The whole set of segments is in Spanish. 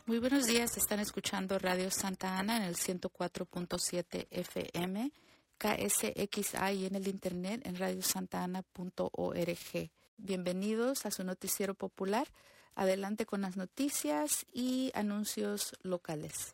Muy buenos días, están escuchando Radio Santa Ana en el 104.7 FM, KSXA y en el internet en radiosantana.org. Bienvenidos a su noticiero popular. Adelante con las noticias y anuncios locales.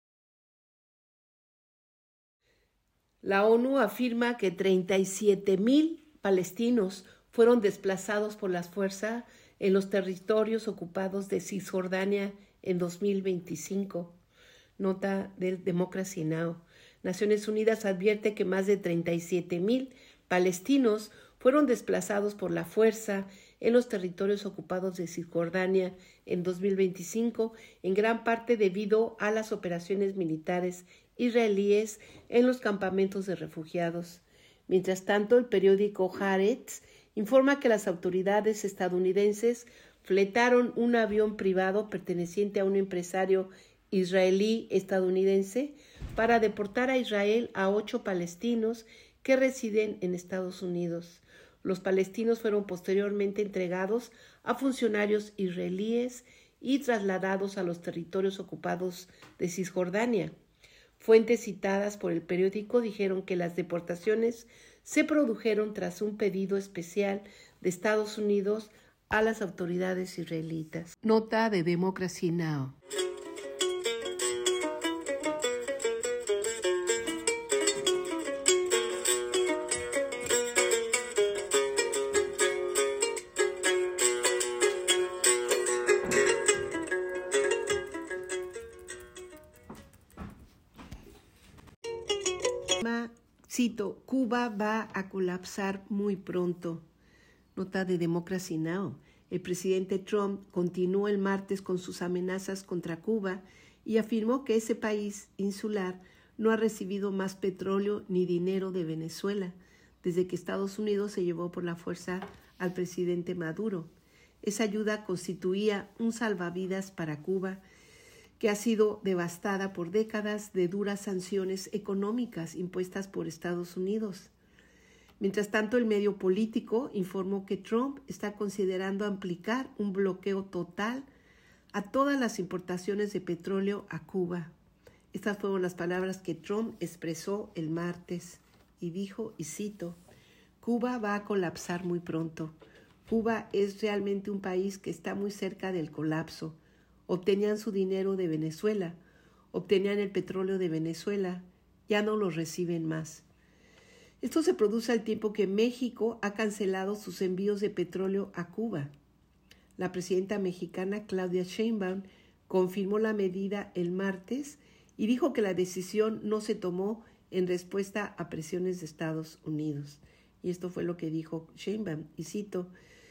La ONU afirma que 37,000 palestinos fueron desplazados por las fuerzas en los territorios ocupados de Cisjordania en 2025. Nota del Democracy Now! Naciones Unidas advierte que más de 37,000 palestinos fueron desplazados por la fuerza en los territorios ocupados de Cisjordania en 2025, en gran parte debido a las operaciones militares israelíes en los campamentos de refugiados. Mientras tanto, el periódico Haaretz informa que las autoridades estadounidenses fletaron un avión privado perteneciente a un empresario israelí-estadounidense para deportar a Israel a 8 palestinos que residen en Estados Unidos. Los palestinos fueron posteriormente entregados a funcionarios israelíes y trasladados a los territorios ocupados de Cisjordania. Fuentes citadas por el periódico dijeron que las deportaciones se produjeron tras un pedido especial de Estados Unidos a las autoridades israelitas. Nota de Democracy Now! Cito, Cuba va a colapsar muy pronto. Nota de Democracy Now! El presidente Trump continuó el martes con sus amenazas contra Cuba y afirmó que ese país insular no ha recibido más petróleo ni dinero de Venezuela desde que Estados Unidos se llevó por la fuerza al presidente Maduro. Esa ayuda constituía un salvavidas para Cuba, que ha sido devastada por décadas de duras sanciones económicas impuestas por Estados Unidos. Mientras tanto, el medio político informó que Trump está considerando aplicar un bloqueo total a todas las importaciones de petróleo a Cuba. Estas fueron las palabras que Trump expresó el martes y dijo, y cito, Cuba va a colapsar muy pronto. Cuba es realmente un país que está muy cerca del colapso. Obtenían su dinero de Venezuela, obtenían el petróleo de Venezuela, ya no lo reciben más. Esto se produce al tiempo que México ha cancelado sus envíos de petróleo a Cuba. La presidenta mexicana Claudia Sheinbaum confirmó la medida el martes y dijo que la decisión no se tomó en respuesta a presiones de Estados Unidos. Y esto fue lo que dijo Sheinbaum, y cito,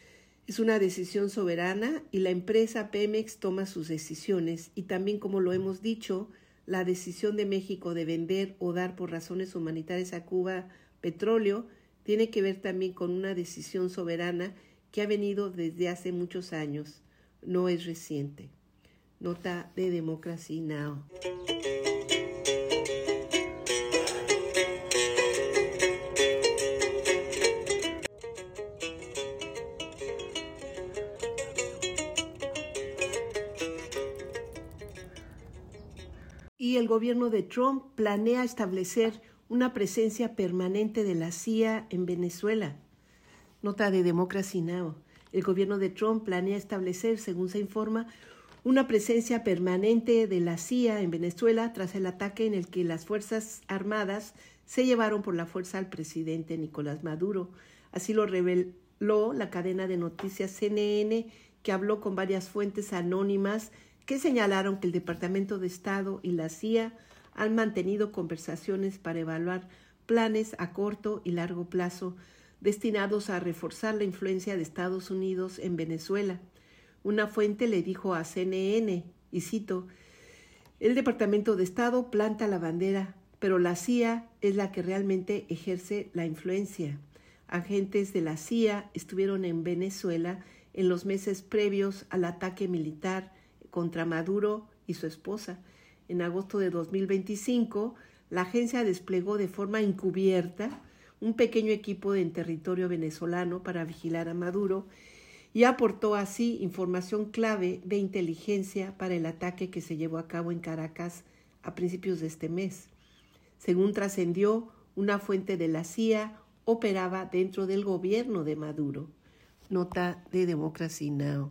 es una decisión soberana y la empresa Pemex toma sus decisiones y también, como lo hemos dicho, la decisión de México de vender o dar por razones humanitarias a Cuba petróleo tiene que ver también con una decisión soberana que ha venido desde hace muchos años, no es reciente. Nota de Democracy Now! Y el gobierno de Trump planea establecer una presencia permanente de la CIA en Venezuela. Nota de Democracy Now! El gobierno de Trump planea establecer, según se informa, una presencia permanente de la CIA en Venezuela tras el ataque en el que las Fuerzas Armadas se llevaron por la fuerza al presidente Nicolás Maduro. Así lo reveló la cadena de noticias CNN, que habló con varias fuentes anónimas que señalaron que el Departamento de Estado y la CIA han mantenido conversaciones para evaluar planes a corto y largo plazo destinados a reforzar la influencia de Estados Unidos en Venezuela. Una fuente le dijo a CNN, y cito, el Departamento de Estado planta la bandera, pero la CIA es la que realmente ejerce la influencia. Agentes de la CIA estuvieron en Venezuela en los meses previos al ataque militar contra Maduro y su esposa. En agosto de 2025, la agencia desplegó de forma encubierta un pequeño equipo en territorio venezolano para vigilar a Maduro y aportó así información clave de inteligencia para el ataque que se llevó a cabo en Caracas a principios de este mes. Según trascendió, una fuente de la CIA operaba dentro del gobierno de Maduro. Nota de Democracy Now!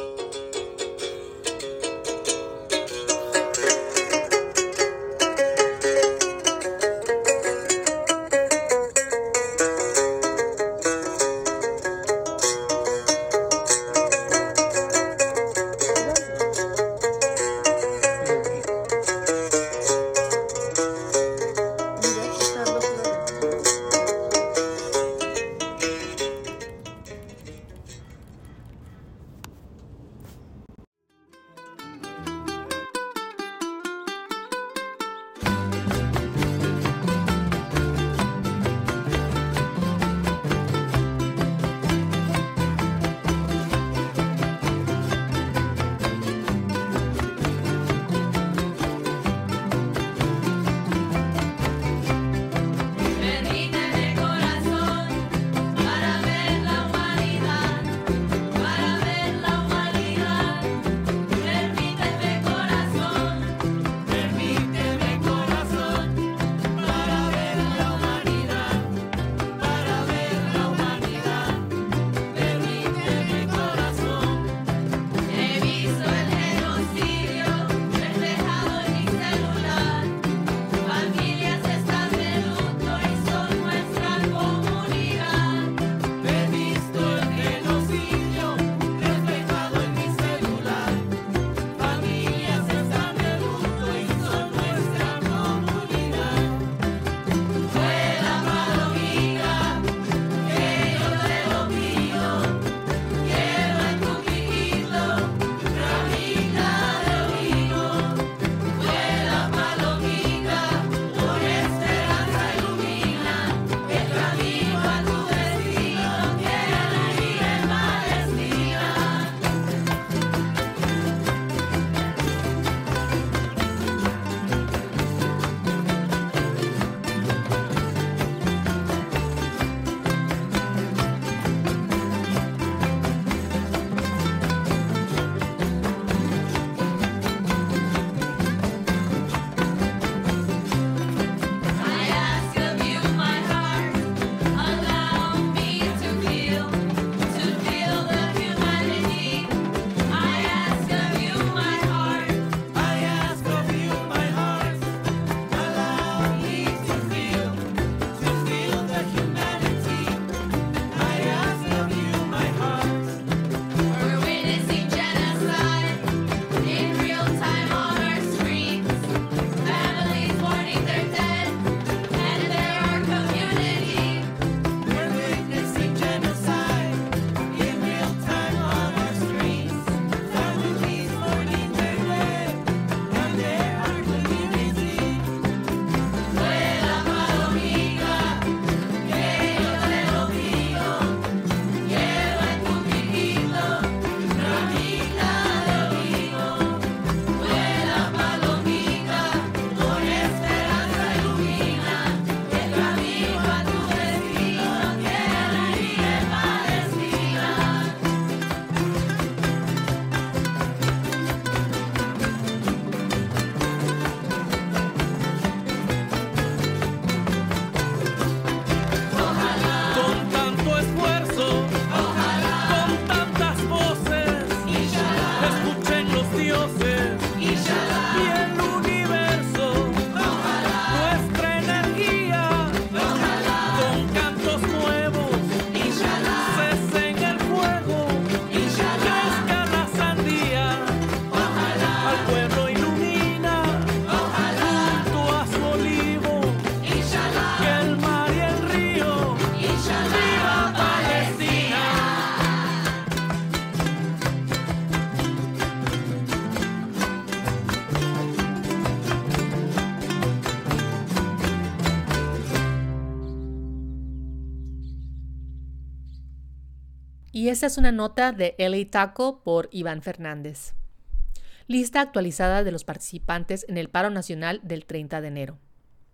Y esta es una nota de LA Taco por Iván Fernández. Lista actualizada de los participantes en el paro nacional del 30 de enero.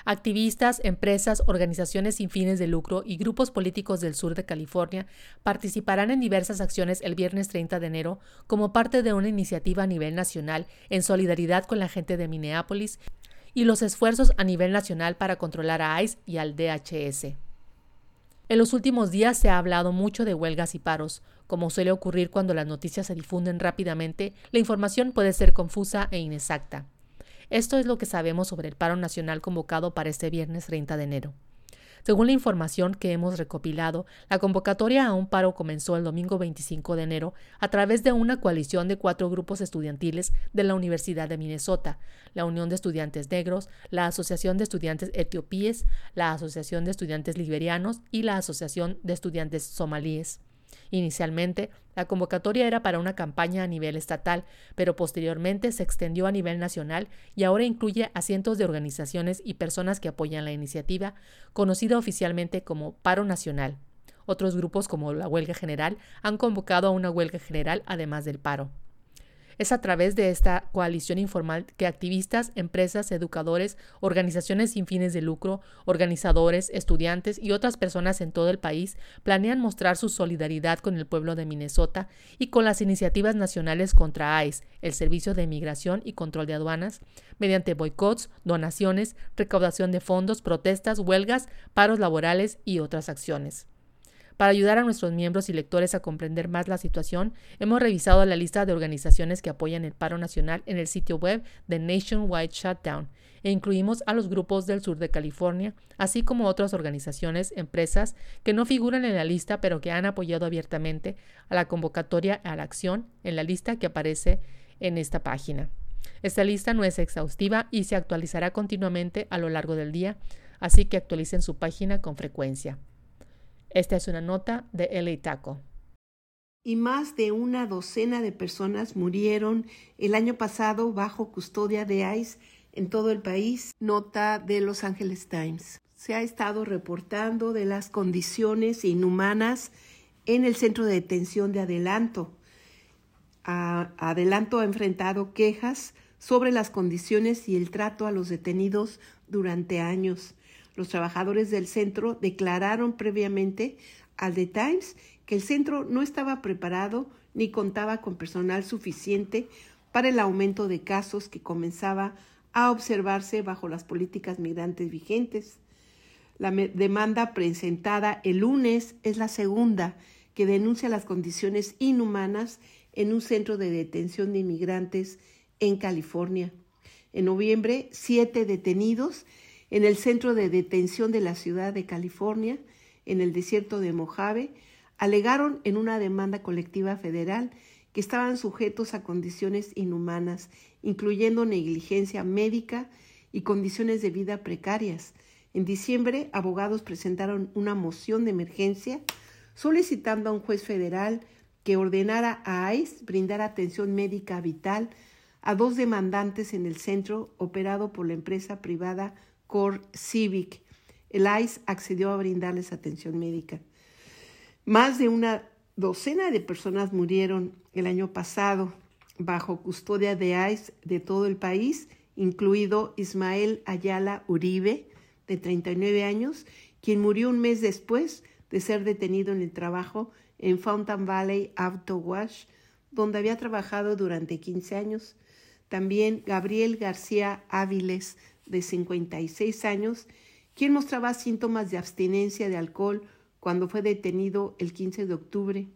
Activistas, empresas, organizaciones sin fines de lucro y grupos políticos del sur de California participarán en diversas acciones el viernes 30 de enero como parte de una iniciativa a nivel nacional en solidaridad con la gente de Minneapolis y los esfuerzos a nivel nacional para controlar a ICE y al DHS. En los últimos días se ha hablado mucho de huelgas y paros. Como suele ocurrir cuando las noticias se difunden rápidamente, la información puede ser confusa e inexacta. Esto es lo que sabemos sobre el paro nacional convocado para este viernes 30 de enero. Según la información que hemos recopilado, la convocatoria a un paro comenzó el domingo 25 de enero a través de una coalición de 4 grupos estudiantiles de la Universidad de Minnesota, la Unión de Estudiantes Negros, la Asociación de Estudiantes Etiopíes, la Asociación de Estudiantes Liberianos y la Asociación de Estudiantes Somalíes. Inicialmente, la convocatoria era para una campaña a nivel estatal, pero posteriormente se extendió a nivel nacional y ahora incluye a cientos de organizaciones y personas que apoyan la iniciativa, conocida oficialmente como Paro Nacional. Otros grupos, como la Huelga General, han convocado a una huelga general además del paro. Es a través de esta coalición informal que activistas, empresas, educadores, organizaciones sin fines de lucro, organizadores, estudiantes y otras personas en todo el país planean mostrar su solidaridad con el pueblo de Minnesota y con las iniciativas nacionales contra ICE, el Servicio de Inmigración y Control de Aduanas, mediante boicots, donaciones, recaudación de fondos, protestas, huelgas, paros laborales y otras acciones. Para ayudar a nuestros miembros y lectores a comprender más la situación, hemos revisado la lista de organizaciones que apoyan el paro nacional en el sitio web de Nationwide Shutdown e incluimos a los grupos del sur de California, así como otras organizaciones, empresas que no figuran en la lista pero que han apoyado abiertamente a la convocatoria a la acción en la lista que aparece en esta página. Esta lista no es exhaustiva y se actualizará continuamente a lo largo del día, así que actualicen su página con frecuencia. Esta es una nota de LA Taco. Y más de una docena de personas murieron el año pasado bajo custodia de ICE en todo el país. Nota de Los Angeles Times. Se ha estado reportando de las condiciones inhumanas en el centro de detención de Adelanto. Adelanto ha enfrentado quejas sobre las condiciones y el trato a los detenidos durante años. Los trabajadores del centro declararon previamente al The Times que el centro no estaba preparado ni contaba con personal suficiente para el aumento de casos que comenzaba a observarse bajo las políticas migrantes vigentes. La demanda presentada el lunes es la segunda que denuncia las condiciones inhumanas en un centro de detención de inmigrantes en California. En noviembre, 7 detenidos en el centro de detención de la ciudad de California, en el desierto de Mojave, alegaron en una demanda colectiva federal que estaban sujetos a condiciones inhumanas, incluyendo negligencia médica y condiciones de vida precarias. En diciembre, abogados presentaron una moción de emergencia solicitando a un juez federal que ordenara a ICE brindar atención médica vital a 2 demandantes en el centro operado por la empresa privada Core Civic. El ICE accedió a brindarles atención médica. Más de una docena de personas murieron el año pasado bajo custodia de ICE de todo el país, incluido Ismael Ayala Uribe, de 39 años, quien murió un mes después de ser detenido en el trabajo en Fountain Valley Auto Wash, donde había trabajado durante 15 años. También Gabriel García Áviles, de 56 años, quien mostraba síntomas de abstinencia de alcohol cuando fue detenido el 15 de octubre.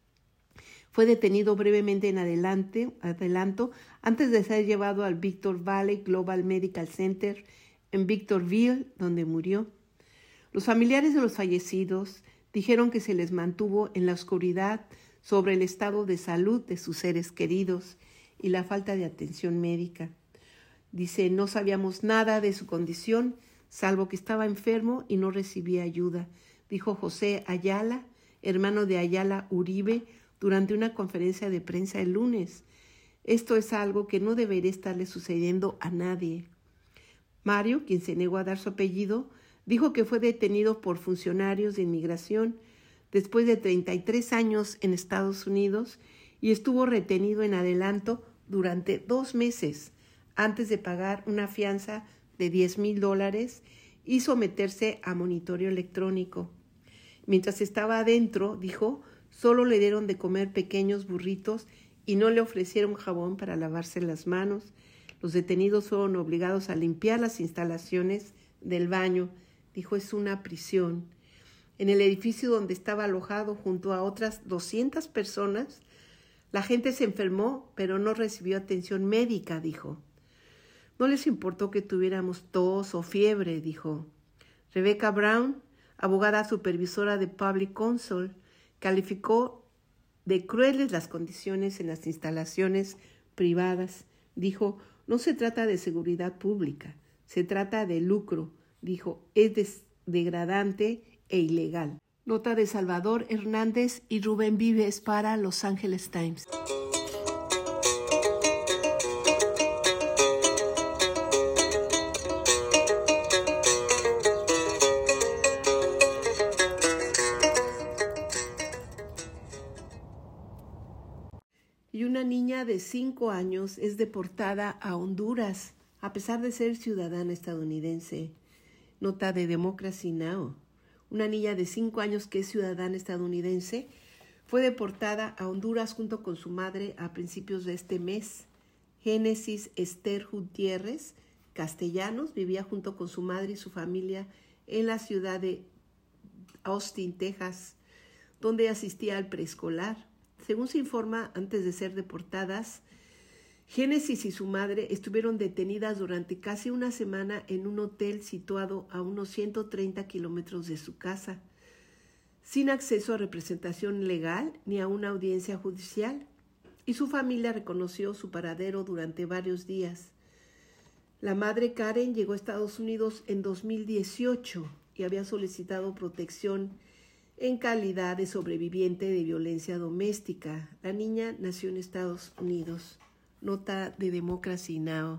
Fue detenido brevemente en Adelanto antes de ser llevado al Victor Valley Global Medical Center en Victorville, donde murió. Los familiares de los fallecidos dijeron que se les mantuvo en la oscuridad sobre el estado de salud de sus seres queridos y la falta de atención médica. Dice, no sabíamos nada de su condición, salvo que estaba enfermo y no recibía ayuda, dijo José Ayala, hermano de Ayala Uribe, durante una conferencia de prensa el lunes. Esto es algo que no debería estarle sucediendo a nadie. Mario, quien se negó a dar su apellido, dijo que fue detenido por funcionarios de inmigración después de 33 años en Estados Unidos y estuvo retenido en Adelanto durante 2 meses antes de pagar una fianza de $10,000 y someterse a monitoreo electrónico. Mientras estaba adentro, dijo, solo le dieron de comer pequeños burritos y no le ofrecieron jabón para lavarse las manos. Los detenidos fueron obligados a limpiar las instalaciones del baño. Dijo, es una prisión. En el edificio donde estaba alojado junto a otras 200 personas, la gente se enfermó, pero no recibió atención médica, dijo. No les importó que tuviéramos tos o fiebre, dijo. Rebecca Brown, abogada supervisora de Public Counsel, calificó de crueles las condiciones en las instalaciones privadas. Dijo, no se trata de seguridad pública, se trata de lucro. Dijo, es degradante e ilegal. Nota de Salvador Hernández y Rubén Vives para Los Angeles Times. Y una niña de 5 años es deportada a Honduras, a pesar de ser ciudadana estadounidense. Nota de Democracy Now! Una niña de 5 años que es ciudadana estadounidense fue deportada a Honduras junto con su madre a principios de este mes. Génesis Esther Gutiérrez Castellanos vivía junto con su madre y su familia en la ciudad de Austin, Texas, donde asistía al preescolar. Según se informa, antes de ser deportadas, Génesis y su madre estuvieron detenidas durante casi una semana en un hotel situado a unos 130 kilómetros de su casa, sin acceso a representación legal ni a una audiencia judicial, y su familia reconoció su paradero durante varios días. La madre Karen llegó a Estados Unidos en 2018 y había solicitado protección en calidad de sobreviviente de violencia doméstica. La niña nació en Estados Unidos. Nota de Democracy Now!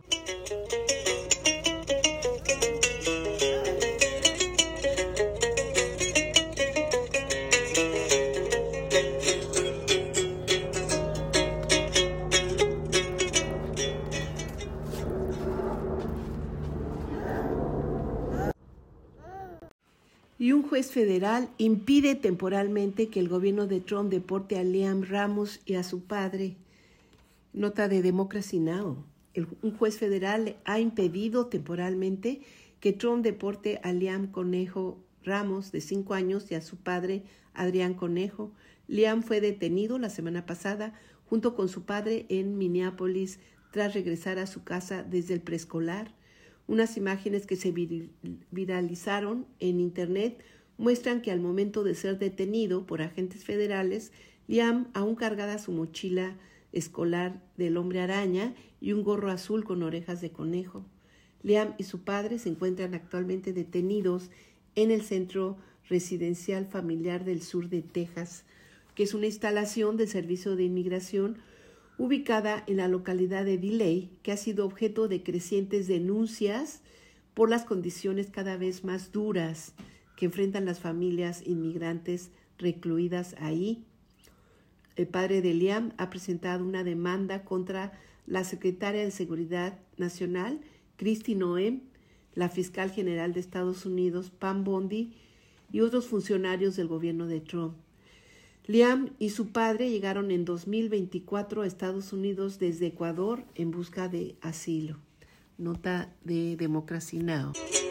Y un juez federal impide temporalmente que el gobierno de Trump deporte a Liam Ramos y a su padre. Nota de Democracy Now! Un juez federal ha impedido temporalmente que Trump deporte a Liam Conejo Ramos, de 5 años, y a su padre, Adrián Conejo. Liam fue detenido la semana pasada junto con su padre en Minneapolis tras regresar a su casa desde el preescolar. Unas imágenes que se viralizaron en Internet muestran que al momento de ser detenido por agentes federales, Liam aún cargaba su mochila escolar del hombre araña y un gorro azul con orejas de conejo. Liam y su padre se encuentran actualmente detenidos en el Centro Residencial Familiar del Sur de Texas, que es una instalación de servicio de inmigración ubicada en la localidad de Delay, que ha sido objeto de crecientes denuncias por las condiciones cada vez más duras que enfrentan las familias inmigrantes recluidas ahí. El padre de Liam ha presentado una demanda contra la secretaria de Seguridad Nacional, Kristi Noem, la fiscal general de Estados Unidos, Pam Bondi, y otros funcionarios del gobierno de Trump. Liam y su padre llegaron en 2024 a Estados Unidos desde Ecuador en busca de asilo. Nota de Democracy Now!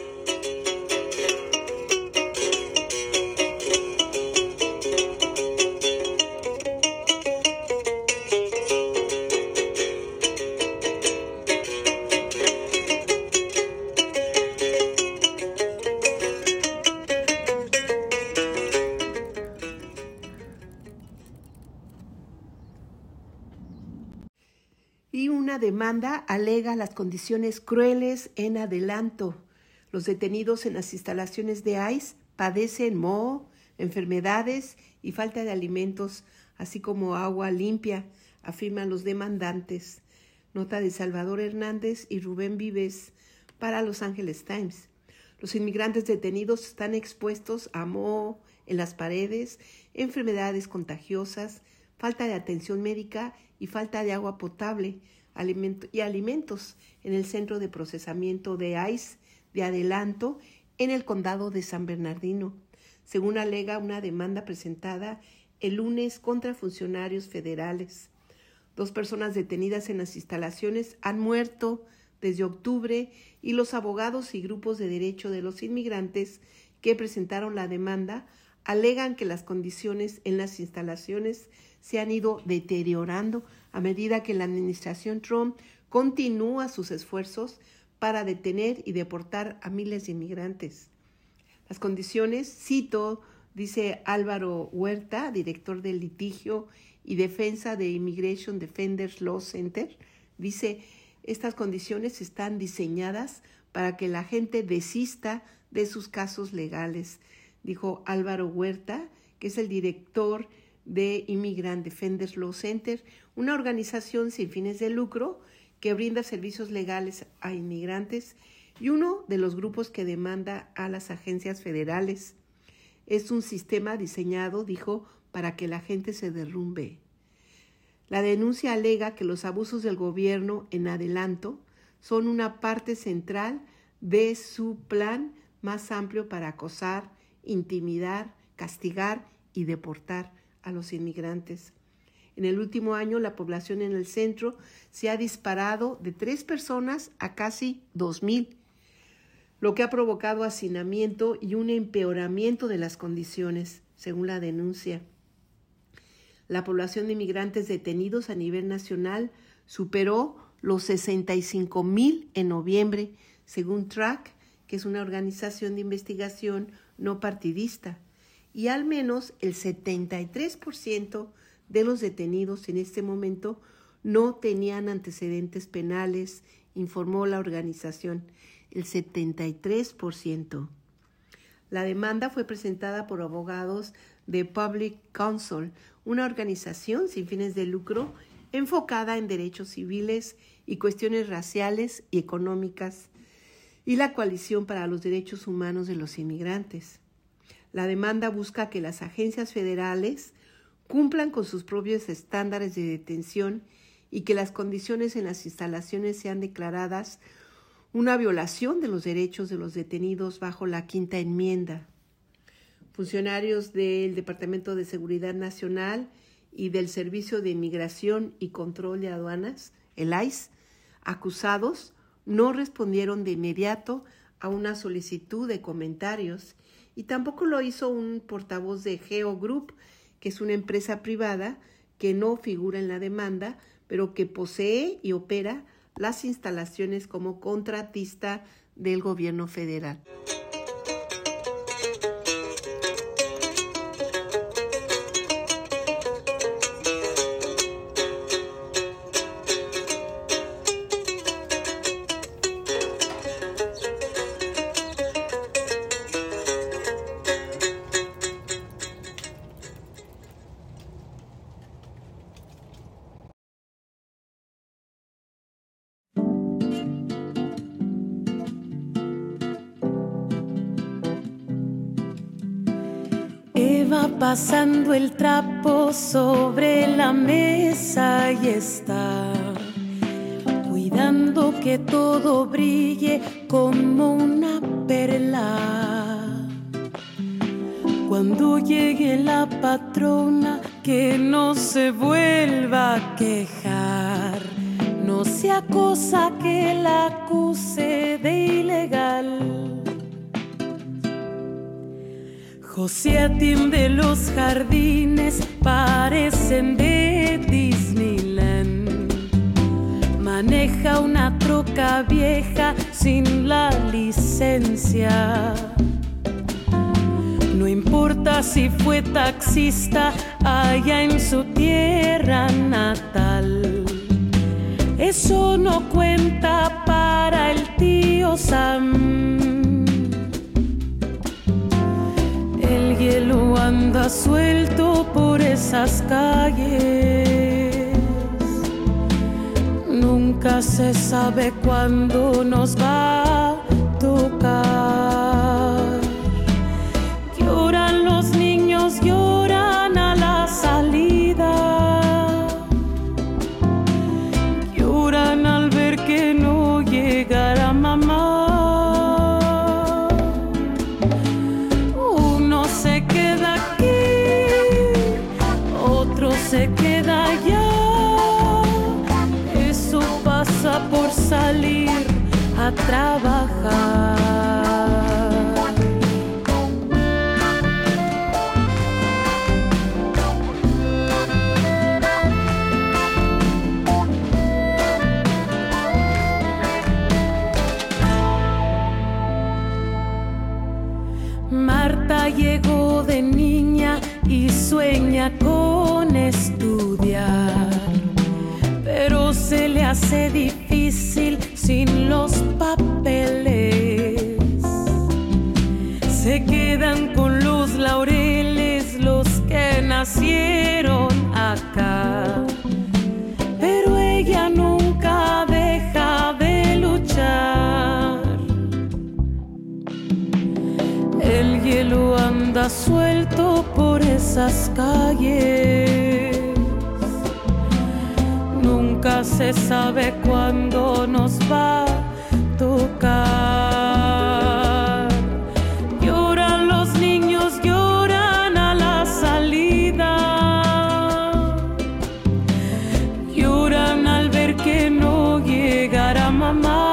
Y una demanda alega las condiciones crueles en adelanto. Los detenidos en las instalaciones de ICE padecen moho, enfermedades y falta de alimentos, así como agua limpia, afirman los demandantes. Nota de Salvador Hernández y Rubén Vives para Los Angeles Times. Los inmigrantes detenidos están expuestos a moho en las paredes, enfermedades contagiosas, falta de atención médica y falta de agua potable y alimentos en el centro de procesamiento de ICE de adelanto en el condado de San Bernardino, según alega una demanda presentada el lunes contra funcionarios federales. 2 personas detenidas en las instalaciones han muerto desde octubre y los abogados y grupos de derecho de los inmigrantes que presentaron la demanda alegan que las condiciones en las instalaciones se han ido deteriorando a medida que la administración Trump continúa sus esfuerzos para detener y deportar a miles de inmigrantes. Las condiciones, cito, dice Álvaro Huerta, director del litigio y defensa de Immigration Defenders Law Center, dice, estas condiciones están diseñadas para que la gente desista de sus casos legales, dijo Álvaro Huerta, que es el director de Immigrant Defenders Law Center, una organización sin fines de lucro que brinda servicios legales a inmigrantes y uno de los grupos que demanda a las agencias federales. Es un sistema diseñado, dijo, para que la gente se derrumbe. La denuncia alega que los abusos del gobierno en adelanto son una parte central de su plan más amplio para acosar, intimidar, castigar y deportar a los inmigrantes. En el último año, la población en el centro se ha disparado de 3 personas a casi 2,000, lo que ha provocado hacinamiento y un empeoramiento de las condiciones, según la denuncia. La población de inmigrantes detenidos a nivel nacional superó los 65,000 en noviembre, según TRAC, que es una organización de investigación no partidista, y al menos el 73% de los detenidos en este momento no tenían antecedentes penales, informó la organización, el 73%. La demanda fue presentada por abogados de Public Counsel, una organización sin fines de lucro enfocada en derechos civiles y cuestiones raciales y económicas, y la Coalición para los Derechos Humanos de los Inmigrantes. La demanda busca que las agencias federales cumplan con sus propios estándares de detención y que las condiciones en las instalaciones sean declaradas una violación de los derechos de los detenidos bajo la Quinta Enmienda. Funcionarios del Departamento de Seguridad Nacional y del Servicio de Inmigración y Control de Aduanas, el ICE, acusados, no respondieron de inmediato a una solicitud de comentarios y tampoco lo hizo un portavoz de Geo Group, que es una empresa privada que no figura en la demanda, pero que posee y opera las instalaciones como contratista del gobierno federal. Va pasando el trapo sobre la mesa y está cuidando que todo brille como una perla. Cuando llegue la patrona, que no se vuelva a quejar, no sea cosa que la acuse de ilegal. José atiende los jardines, parecen de Disneyland. Maneja una troca vieja sin la licencia. No importa si fue taxista allá en su tierra natal. Eso no cuenta para el tío Sam. El hielo anda suelto por esas calles. Nunca se sabe cuándo nos va a tocar. Lloran los niños, lloran a la salida. Lloran al ver que no llegará mamá. se queda allá, eso pasa por salir a trabajar. Marta llegó de niña y sueña con estudiar, pero se le hace difícil sin los papeles. Se quedan con los laureles los que nacieron acá, pero ella nunca deja de luchar. El hielo anda suelto por esas calles. Nunca se sabe cuándo nos va a tocar. Lloran los niños, lloran a la salida. Lloran al ver que no llegará mamá.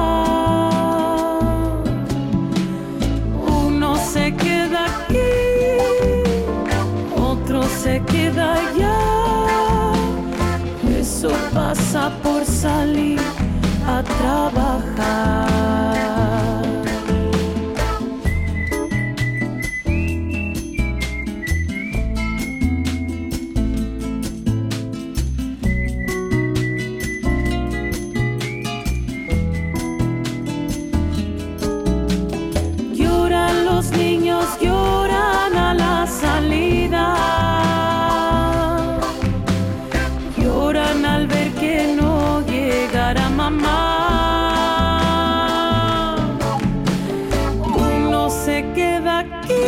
Se queda aquí, otro se queda allá, eso pasa por salir a trabajar. Lloran a la salida, lloran al ver que no llegará mamá. Uno se queda aquí,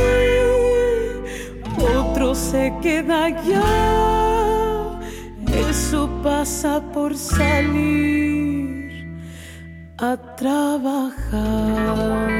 otro se queda allá, eso pasa por salir a trabajar.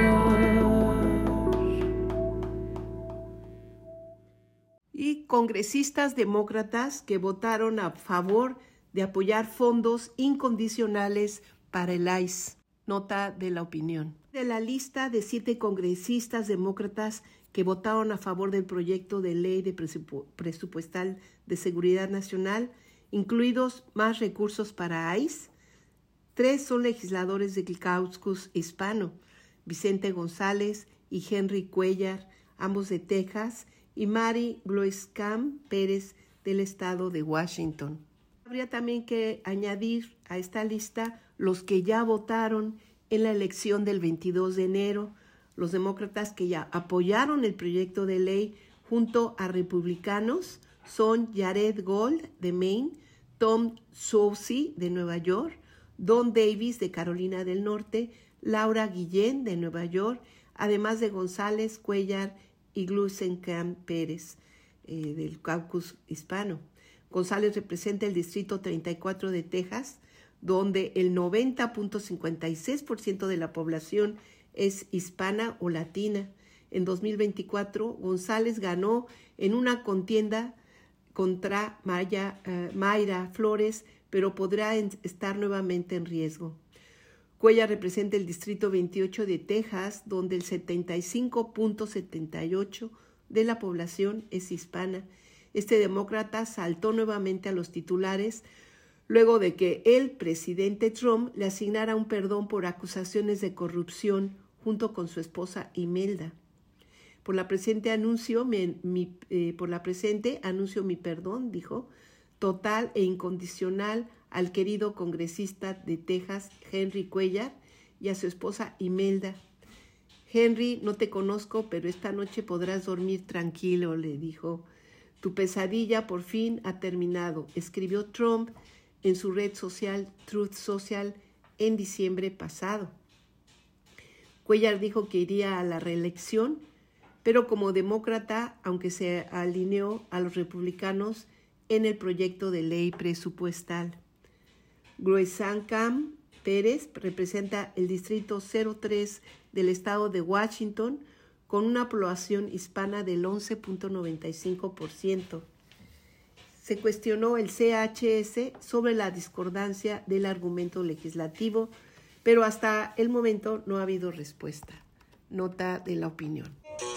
Congresistas demócratas que votaron a favor de apoyar fondos incondicionales para el ICE. Nota de la opinión. De la lista de 7 congresistas demócratas que votaron a favor del proyecto de ley de presupuestal de seguridad nacional, incluidos más recursos para ICE, 3 son legisladores del caucus hispano, Vicente González y Henry Cuellar, ambos de Texas, y Mary Gloescamp Pérez del estado de Washington. Habría también que añadir a esta lista los que ya votaron en la elección del 22 de enero, los demócratas que ya apoyaron el proyecto de ley junto a republicanos son Jared Gold de Maine, Tom Suozzi de Nueva York, Don Davis de Carolina del Norte, Laura Guillén de Nueva York, además de González, Cuellar y Gloescamp Pérez del caucus hispano. González representa el distrito 34 de Texas, donde el 90.56% de la población es hispana o latina. En 2024, González ganó en una contienda contra Mayra Flores, pero podrá estar nuevamente en riesgo. Cuellar representa el distrito 28 de Texas, donde el 75.78% de la población es hispana. Este demócrata saltó nuevamente a los titulares luego de que el presidente Trump le asignara un perdón por acusaciones de corrupción junto con su esposa Imelda. Por la presente anuncio mi perdón, dijo, total e incondicional al querido congresista de Texas, Henry Cuellar, y a su esposa Imelda. Henry, no te conozco, pero esta noche podrás dormir tranquilo, le dijo. Tu pesadilla por fin ha terminado, escribió Trump en su red social Truth Social en diciembre pasado. Cuellar dijo que iría a la reelección, pero como demócrata, aunque se alineó a los republicanos en el proyecto de ley presupuestal. Gloescamp Pérez representa el distrito 03 del estado de Washington con una población hispana del 11.95%. se cuestionó el CHS sobre la discordancia del argumento legislativo, pero hasta el momento no ha habido respuesta. Nota de la opinión.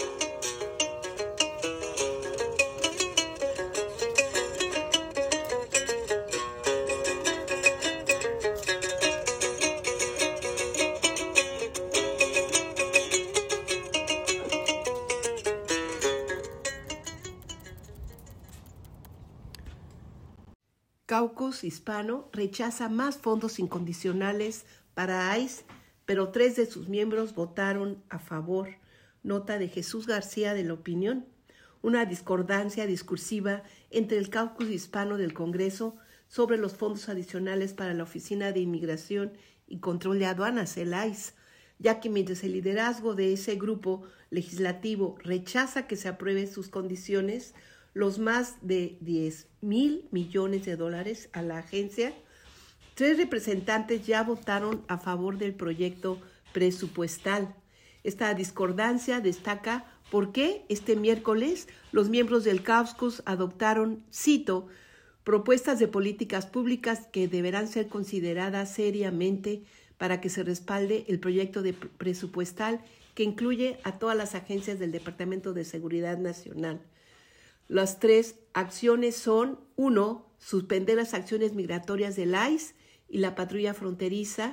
Caucus Hispano rechaza más fondos incondicionales para ICE, pero 3 de sus miembros votaron a favor. Nota de Jesús García de la Opinión. Una discordancia discursiva entre el Caucus Hispano del Congreso sobre los fondos adicionales para la Oficina de Inmigración y Control de Aduanas, el ICE, ya que mientras el liderazgo de ese grupo legislativo rechaza que se apruebe sus condiciones, los más de 10,000 millones de dólares a la agencia, 3 representantes ya votaron a favor del proyecto presupuestal. Esta discordancia destaca por qué este miércoles los miembros del Caucus adoptaron, cito, propuestas de políticas públicas que deberán ser consideradas seriamente para que se respalde el proyecto de presupuestal que incluye a todas las agencias del Departamento de Seguridad Nacional. Las 3 acciones son: 1. Suspender las acciones migratorias del ICE y la patrulla fronteriza.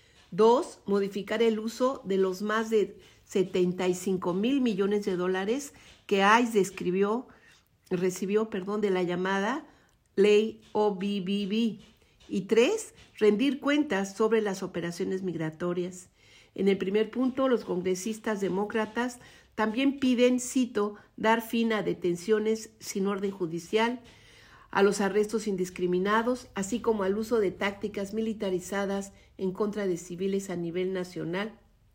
2. Modificar el uso de los más de 75,000 millones de dólares que ICE recibió de la llamada Ley OBBB. Y 3. Rendir cuentas sobre las operaciones migratorias. En el primer punto, los congresistas demócratas también piden, cito, dar fin a detenciones sin orden judicial, a los arrestos indiscriminados, así como al uso de tácticas militarizadas en contra de civiles a nivel nacional.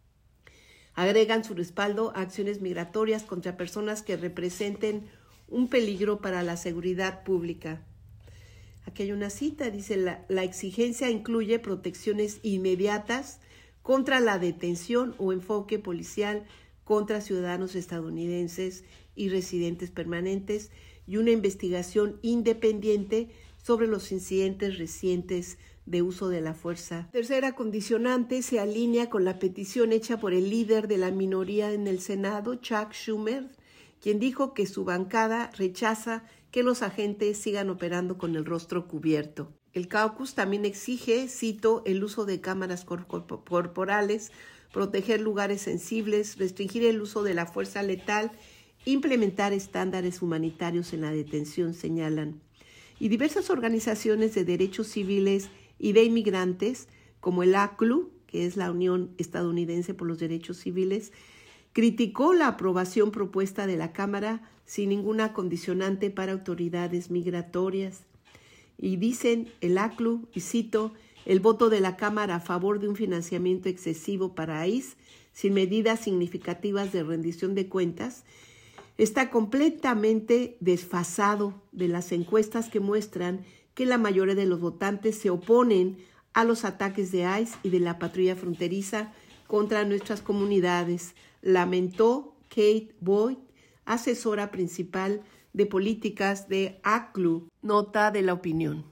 Agregan su respaldo a acciones migratorias contra personas que representen un peligro para la seguridad pública. Aquí hay una cita, dice, la exigencia incluye protecciones inmediatas contra la detención o enfoque policial contra ciudadanos estadounidenses y residentes permanentes y una investigación independiente sobre los incidentes recientes de uso de la fuerza. Tercera condicionante se alinea con la petición hecha por el líder de la minoría en el Senado, Chuck Schumer, quien dijo que su bancada rechaza que los agentes sigan operando con el rostro cubierto. El caucus también exige, cito, el uso de cámaras corporales, proteger lugares sensibles, restringir el uso de la fuerza letal, implementar estándares humanitarios en la detención, señalan. Y diversas organizaciones de derechos civiles y de inmigrantes, como el ACLU, que es la Unión Estadounidense por los Derechos Civiles, criticó la aprobación propuesta de la Cámara sin ninguna condicionante para autoridades migratorias. Y dicen el ACLU, y cito, el voto de la Cámara a favor de un financiamiento excesivo para ICE, sin medidas significativas de rendición de cuentas, está completamente desfasado de las encuestas que muestran que la mayoría de los votantes se oponen a los ataques de ICE y de la patrulla fronteriza contra nuestras comunidades, lamentó Kate Boyd, asesora principal de políticas de ACLU. Nota de la opinión.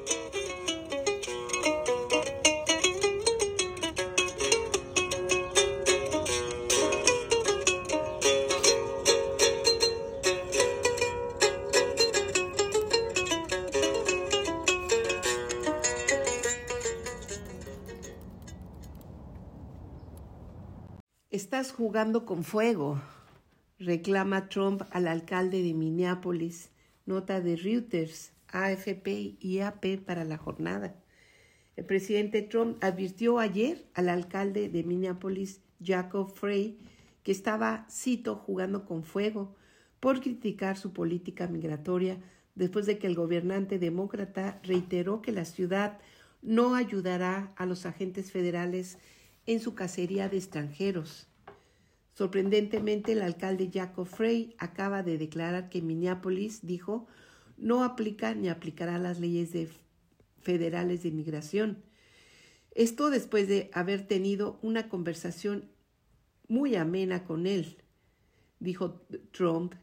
Estás jugando con fuego, reclama Trump al alcalde de Minneapolis. Nota de Reuters, AFP y AP para la jornada. El presidente Trump advirtió ayer al alcalde de Minneapolis, Jacob Frey, que estaba, cito, jugando con fuego por criticar su política migratoria después de que el gobernante demócrata reiteró que la ciudad no ayudará a los agentes federales en su cacería de extranjeros. Sorprendentemente, el alcalde Jacob Frey acaba de declarar que Minneapolis, dijo, no aplica ni aplicará las leyes federales de migración. Esto después de haber tenido una conversación muy amena con él, dijo Trump,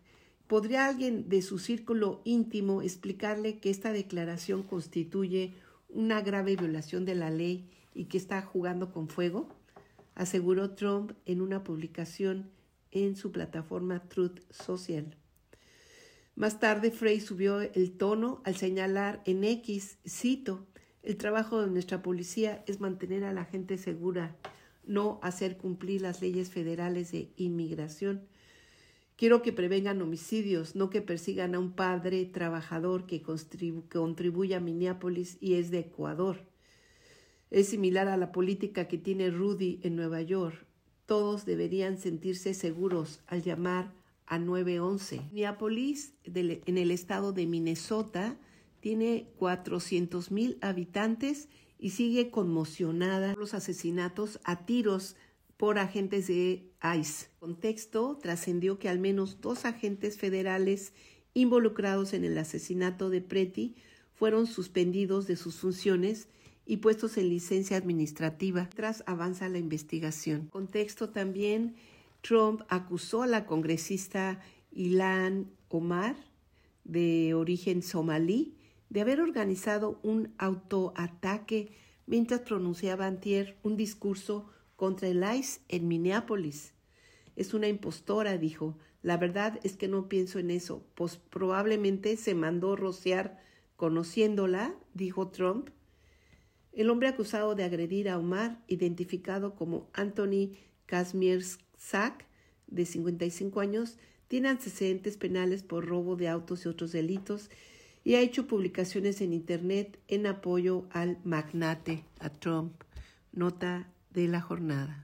¿Podría alguien de su círculo íntimo explicarle que esta declaración constituye una grave violación de la ley y que está jugando con fuego?, aseguró Trump en una publicación en su plataforma Truth Social. Más tarde, Frey subió el tono al señalar en X, cito, «El trabajo de nuestra policía es mantener a la gente segura, no hacer cumplir las leyes federales de inmigración. Quiero que prevengan homicidios, no que persigan a un padre trabajador que contribuye a Minneapolis y es de Ecuador. Es similar a la política que tiene Rudy en Nueva York. Todos deberían sentirse seguros al llamar a 911. Minneapolis, en el estado de Minnesota, tiene 400,000 habitantes y sigue conmocionada por los asesinatos a tiros por agentes de ICE. En contexto, trascendió que al menos 2 agentes federales involucrados en el asesinato de Pretty fueron suspendidos de sus funciones y puestos en licencia administrativa. Mientras avanza la investigación. En contexto también, Trump acusó a la congresista Ilhan Omar, de origen somalí, de haber organizado un autoataque mientras pronunciaba antier un discurso contra el ICE en Minneapolis. Es una impostora, dijo. La verdad es que no pienso en eso, pues probablemente se mandó rociar conociéndola, dijo Trump. El hombre acusado de agredir a Omar, identificado como Anthony Kazmierczak, de 55 años, tiene antecedentes penales por robo de autos y otros delitos y ha hecho publicaciones en Internet en apoyo al magnate, a Trump. Nota de la jornada.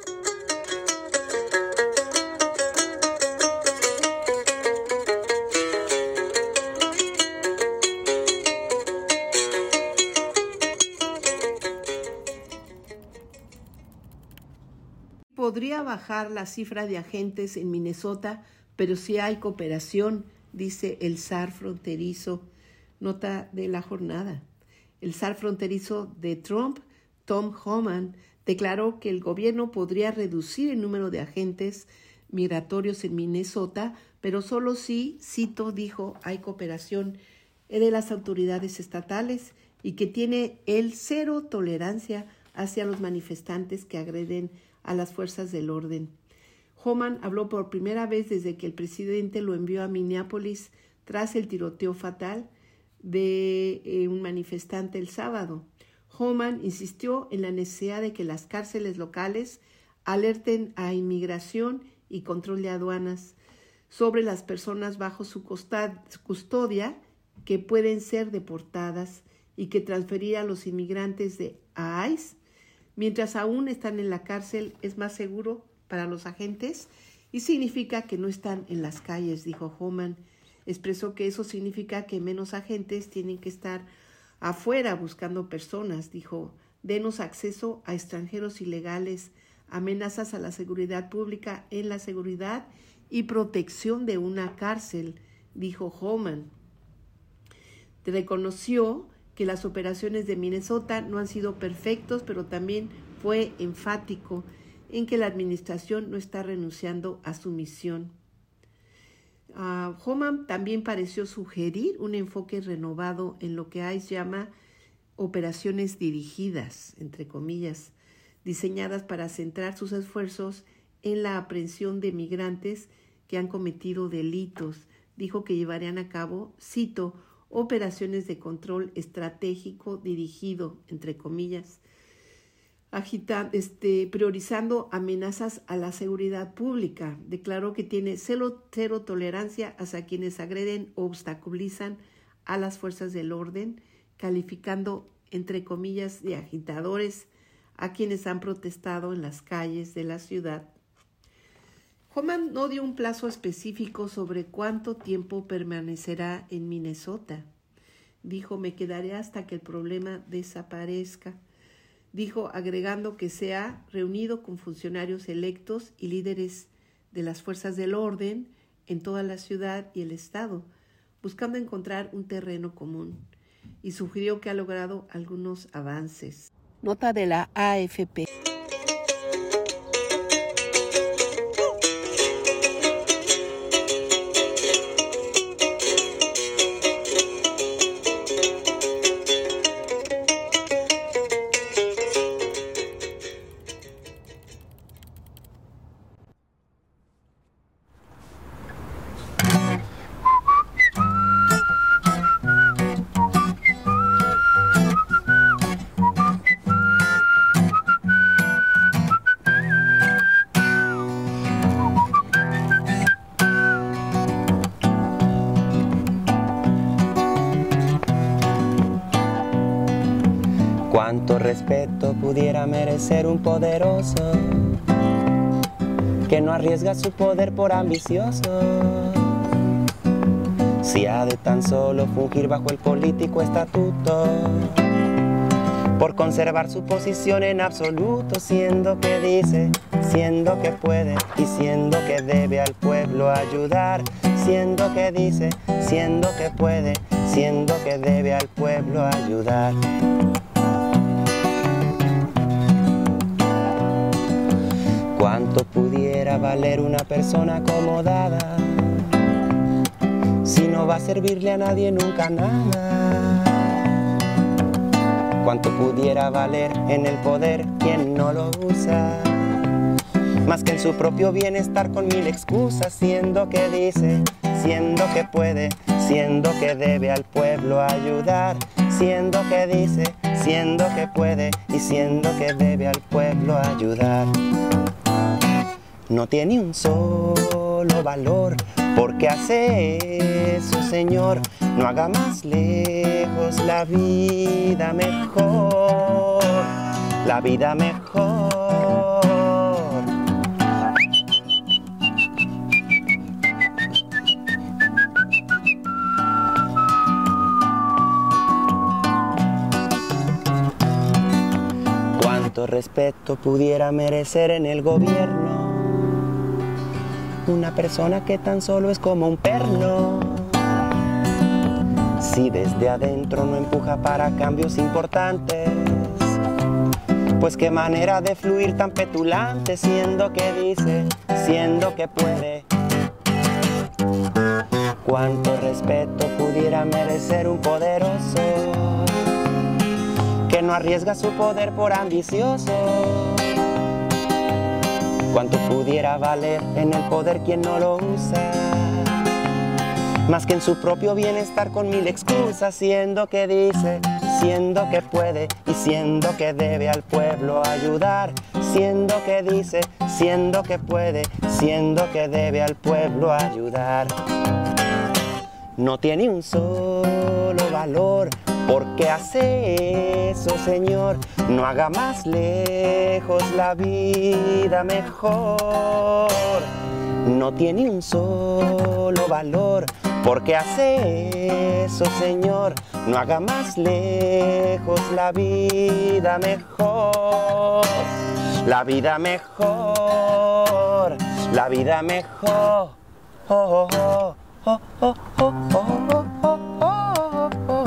Podría bajar la cifra de agentes en Minnesota, pero sí hay cooperación, dice el zar fronterizo. Nota de la jornada. El zar fronterizo de Trump, Tom Homan, declaró que el gobierno podría reducir el número de agentes migratorios en Minnesota, pero solo si, cito, dijo, hay cooperación de las autoridades estatales y que tiene él 0 tolerancia hacia los manifestantes que agreden a las fuerzas del orden. Homan habló por primera vez desde que el presidente lo envió a Minneapolis tras el tiroteo fatal de un manifestante el sábado. Homan insistió en la necesidad de que las cárceles locales alerten a inmigración y control de aduanas sobre las personas bajo su custodia que pueden ser deportadas y que transferir a los inmigrantes a ICE mientras aún están en la cárcel es más seguro para los agentes y significa que no están en las calles, dijo Homan. Expresó que eso significa que menos agentes tienen que estar afuera buscando personas, dijo. Denos acceso a extranjeros ilegales, amenazas a la seguridad pública en la seguridad y protección de una cárcel, dijo Homan. Reconoció que las operaciones de Minnesota no han sido perfectos, pero también fue enfático en que la administración no está renunciando a su misión. Homan también pareció sugerir un enfoque renovado en lo que ICE llama operaciones dirigidas, entre comillas, diseñadas para centrar sus esfuerzos en la aprehensión de migrantes que han cometido delitos. Dijo que llevarían a cabo, cito, operaciones de control estratégico dirigido, entre comillas, priorizando amenazas a la seguridad pública. Declaró que tiene cero tolerancia hacia quienes agreden o obstaculizan a las fuerzas del orden, calificando, entre comillas, de agitadores a quienes han protestado en las calles de la ciudad. Homan no dio un plazo específico sobre cuánto tiempo permanecerá en Minnesota. Dijo, me quedaré hasta que el problema desaparezca. Dijo, agregando que se ha reunido con funcionarios electos y líderes de las fuerzas del orden en toda la ciudad y el estado, buscando encontrar un terreno común, y sugirió que ha logrado algunos avances. Nota de la AFP. Cuánto respeto pudiera merecer un poderoso que no arriesga su poder por ambicioso, si ha de tan solo fungir bajo el político estatuto, por conservar su posición en absoluto, siendo que dice, siendo que puede y siendo que debe al pueblo ayudar, siendo que dice, siendo que puede, siendo que debe al pueblo ayudar. ¿Cuánto pudiera valer una persona acomodada si no va a servirle a nadie nunca nada? ¿Cuánto pudiera valer en el poder quien no lo usa? Más que en su propio bienestar con mil excusas, siendo que dice, siendo que puede, siendo que debe al pueblo ayudar, siendo que dice, siendo que puede y siendo que debe al pueblo ayudar. No tiene un solo valor, porque hace eso, Señor. No haga más lejos la vida mejor, la vida mejor. Cuánto respeto pudiera merecer en el gobierno una persona que tan solo es como un perno, si desde adentro no empuja para cambios importantes. Pues qué manera de fluir tan petulante, siendo que dice, siendo que puede. Cuánto respeto pudiera merecer un poderoso que no arriesga su poder por ambicioso. Cuánto pudiera valer en el poder quien no lo usa, más que en su propio bienestar con mil excusas, siendo que dice, siendo que puede y siendo que debe al pueblo ayudar, siendo que dice, siendo que puede, siendo que debe al pueblo ayudar. No tiene un solo valor, porque hace eso, Señor. No haga más lejos la vida mejor. No tiene un solo valor, porque hace eso, Señor. No haga más lejos la vida mejor. La vida mejor, la vida mejor. Oh, oh, oh, oh, oh, oh, oh, oh, oh, oh.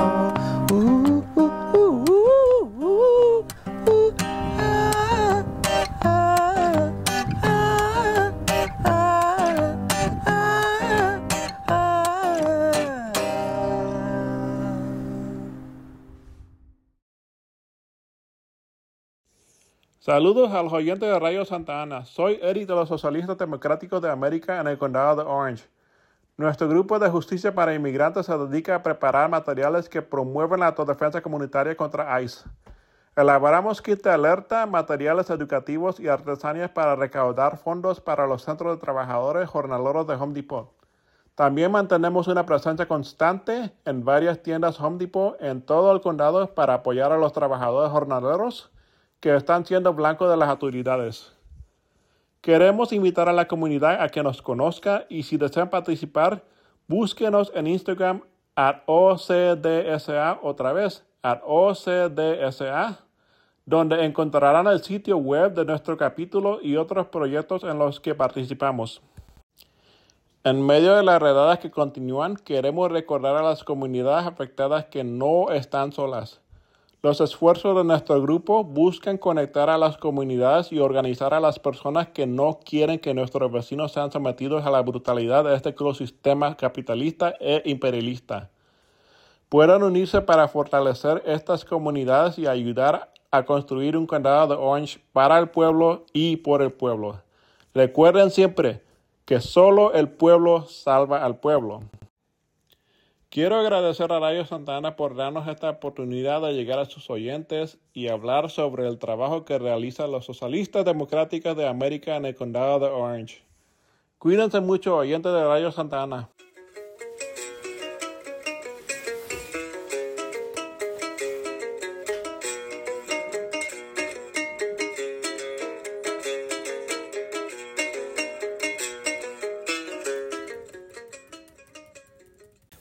Saludos a los oyentes de Radio Santa Ana. Soy Eric de los Socialistas Democráticos de América en el Condado de Orange. Nuestro grupo de justicia para inmigrantes se dedica a preparar materiales que promueven la autodefensa comunitaria contra ICE. Elaboramos kits de alerta, materiales educativos y artesanías para recaudar fondos para los centros de trabajadores jornaleros de Home Depot. También mantenemos una presencia constante en varias tiendas Home Depot en todo el condado para apoyar a los trabajadores jornaleros que están siendo blancos de las autoridades. Queremos invitar a la comunidad a que nos conozca y si desean participar, búsquenos en Instagram @OCDSA, otra vez, @OCDSA, donde encontrarán el sitio web de nuestro capítulo y otros proyectos en los que participamos. En medio de las redadas que continúan, queremos recordar a las comunidades afectadas que no están solas. Los esfuerzos de nuestro grupo buscan conectar a las comunidades y organizar a las personas que no quieren que nuestros vecinos sean sometidos a la brutalidad de este ecosistema capitalista e imperialista. Pueden unirse para fortalecer estas comunidades y ayudar a construir un condado de Orange para el pueblo y por el pueblo. Recuerden siempre que solo el pueblo salva al pueblo. Quiero agradecer a Radio Santa Ana por darnos esta oportunidad de llegar a sus oyentes y hablar sobre el trabajo que realizan los Socialistas Democráticos de América en el Condado de Orange. Cuídense mucho, oyentes de Radio Santa Ana.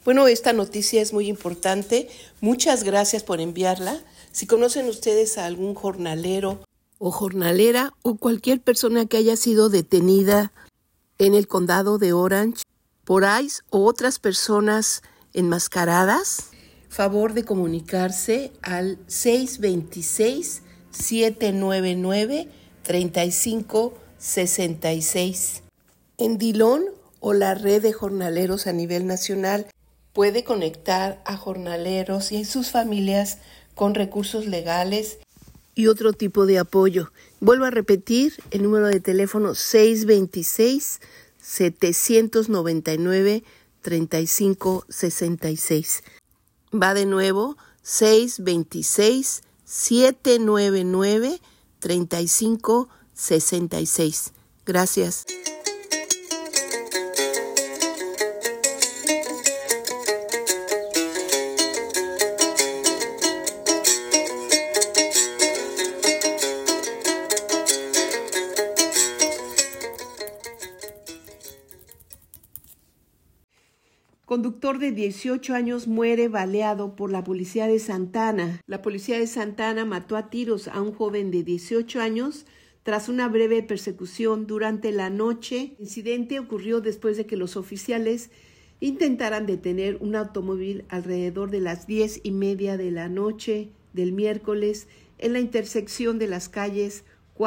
Bueno, esta noticia es muy importante. Muchas gracias por enviarla. Si conocen ustedes a algún jornalero o jornalera o cualquier persona que haya sido detenida en el condado de Orange por ICE o otras personas enmascaradas, favor de comunicarse al 626-799-3566. En Dillon o la red de jornaleros a nivel nacional puede conectar a jornaleros y sus familias con recursos legales y otro tipo de apoyo. Vuelvo a repetir el número de teléfono 626-799-3566. Va de nuevo, 626-799-3566. Gracias. Conductor de 18 años muere baleado por la policía de Santa Ana. La policía de Santa Ana mató a tiros a un joven de 18 años tras una breve persecución durante la noche. El incidente ocurrió después de que los oficiales intentaran detener un automóvil alrededor de las 10:30 de la noche del miércoles en la intersección de las calles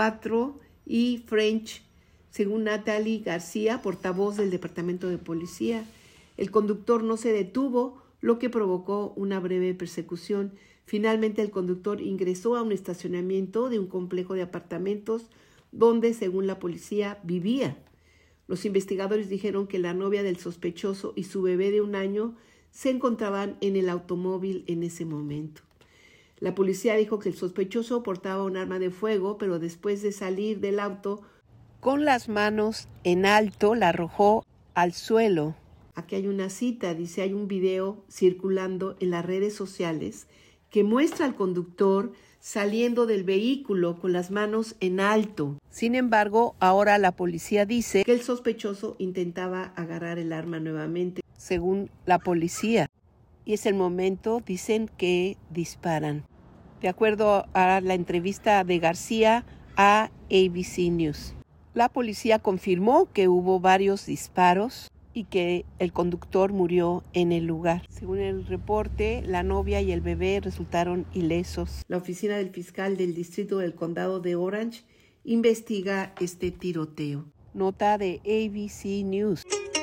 4 y French, según Natalie García, portavoz del Departamento de Policía. El conductor no se detuvo, lo que provocó una breve persecución. Finalmente, el conductor ingresó a un estacionamiento de un complejo de apartamentos donde, según la policía, vivía. Los investigadores dijeron que la novia del sospechoso y su bebé de 1 año se encontraban en el automóvil en ese momento. La policía dijo que el sospechoso portaba un arma de fuego, pero después de salir del auto, con las manos en alto, la arrojó al suelo. Aquí hay una cita, dice, hay un video circulando en las redes sociales que muestra al conductor saliendo del vehículo con las manos en alto. Sin embargo, ahora la policía dice que el sospechoso intentaba agarrar el arma nuevamente, según la policía. Y es el momento, dicen, que disparan. De acuerdo a la entrevista de García a ABC News. La policía confirmó que hubo varios disparos y que el conductor murió en el lugar. Según el reporte, la novia y el bebé resultaron ilesos. La oficina del fiscal del distrito del condado de Orange investiga este tiroteo. Nota de ABC News.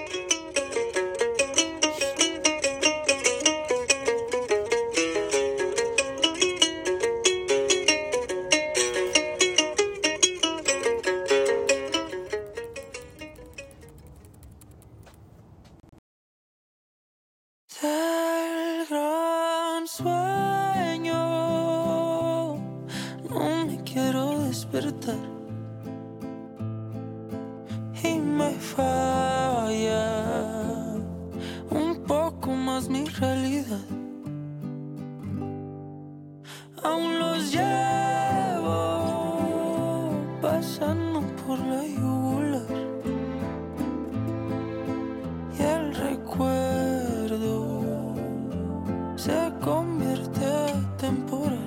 Y me falla un poco más mi realidad. Aún los llevo pasando por la yugular y el recuerdo se convierte temporal.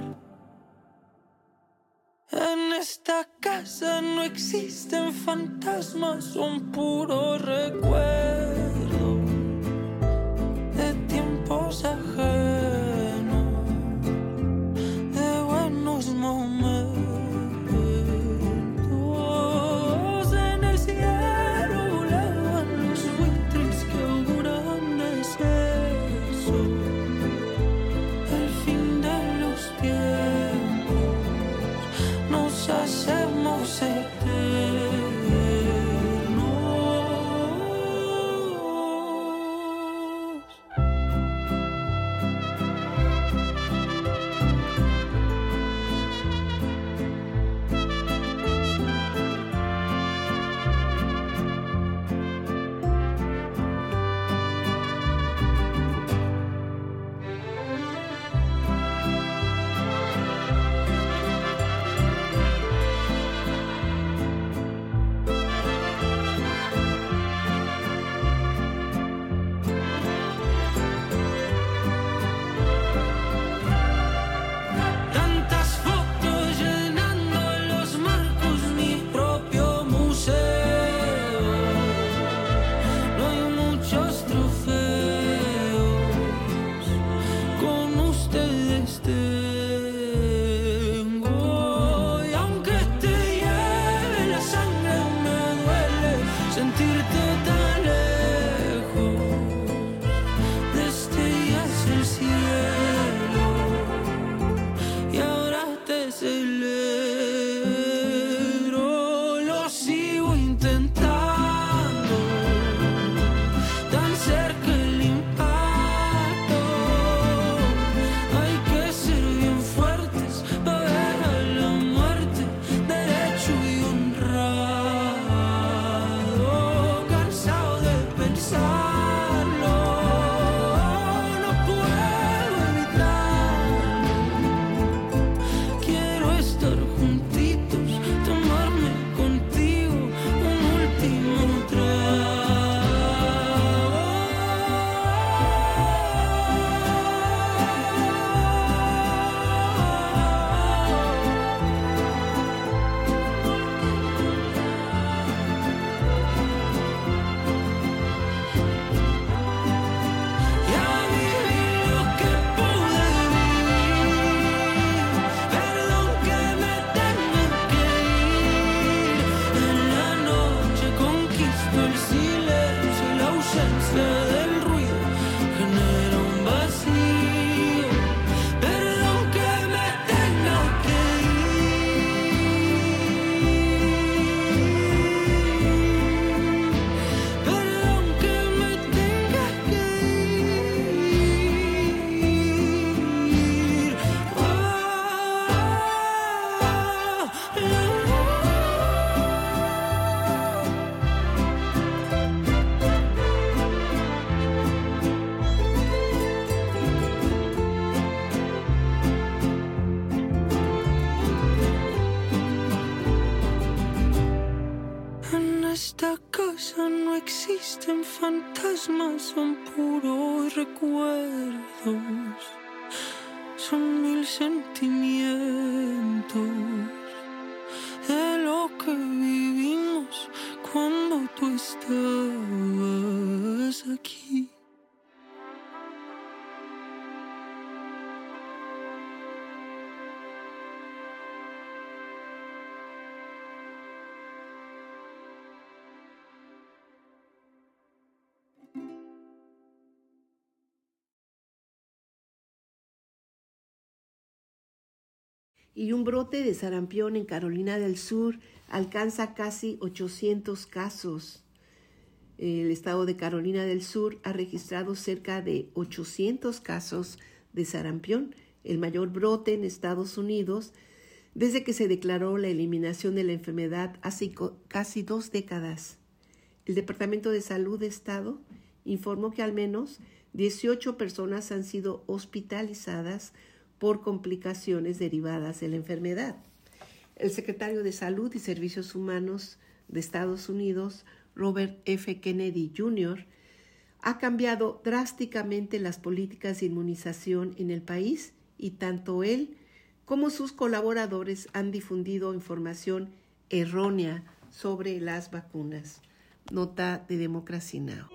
En esta casa no existen fantasmas, son puro recuerdo de tiempos ajenos, de buenos momentos. En el cielo volaban los buitres que auguran deceso, el fin de los tiempos. Nos hacemos eternos. existen fantasmas, son puros recuerdos, son mil sentimientos de lo que vivimos cuando tú estabas aquí. Y un brote de sarampión en Carolina del Sur alcanza casi 800 casos. El estado de Carolina del Sur ha registrado cerca de 800 casos de sarampión, el mayor brote en Estados Unidos desde que se declaró la eliminación de la enfermedad hace casi 2 décadas. El Departamento de Salud de Estado informó que al menos 18 personas han sido hospitalizadas por complicaciones derivadas de la enfermedad. El secretario de Salud y Servicios Humanos de Estados Unidos, Robert F. Kennedy Jr., ha cambiado drásticamente las políticas de inmunización en el país y tanto él como sus colaboradores han difundido información errónea sobre las vacunas. Nota de Democracy Now!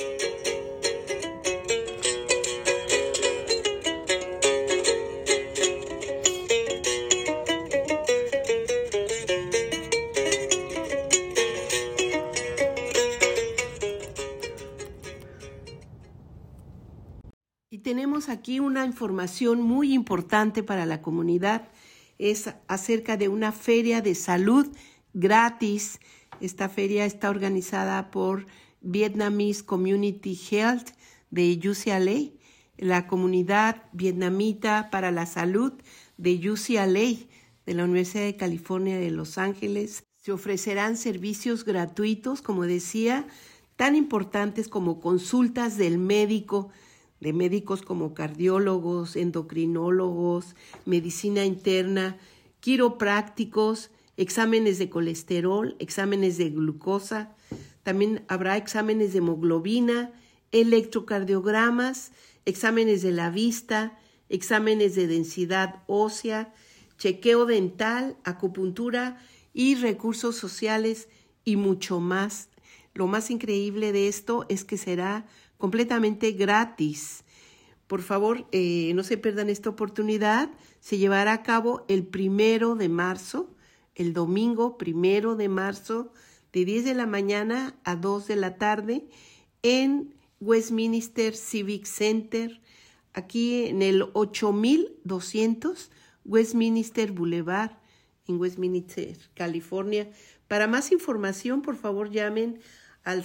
Tenemos aquí una información muy importante para la comunidad. Es acerca de una feria de salud gratis. Esta feria está organizada por Vietnamese Community Health de UCLA, la comunidad vietnamita para la salud de UCLA, de la Universidad de California de Los Ángeles. Se ofrecerán servicios gratuitos, como decía, tan importantes como consultas del médico, de médicos como cardiólogos, endocrinólogos, medicina interna, quiroprácticos, exámenes de colesterol, exámenes de glucosa. También habrá exámenes de hemoglobina, electrocardiogramas, exámenes de la vista, exámenes de densidad ósea, chequeo dental, acupuntura y recursos sociales y mucho más. Lo más increíble de esto es que será completamente gratis. Por favor, no se pierdan esta oportunidad. Se llevará a cabo el 1 de marzo, el domingo 1 de marzo, de 10 de la mañana a 2 de la tarde, en Westminster Civic Center, aquí en el 8200 Westminster Boulevard, en Westminster, California. Para más información, por favor, llamen al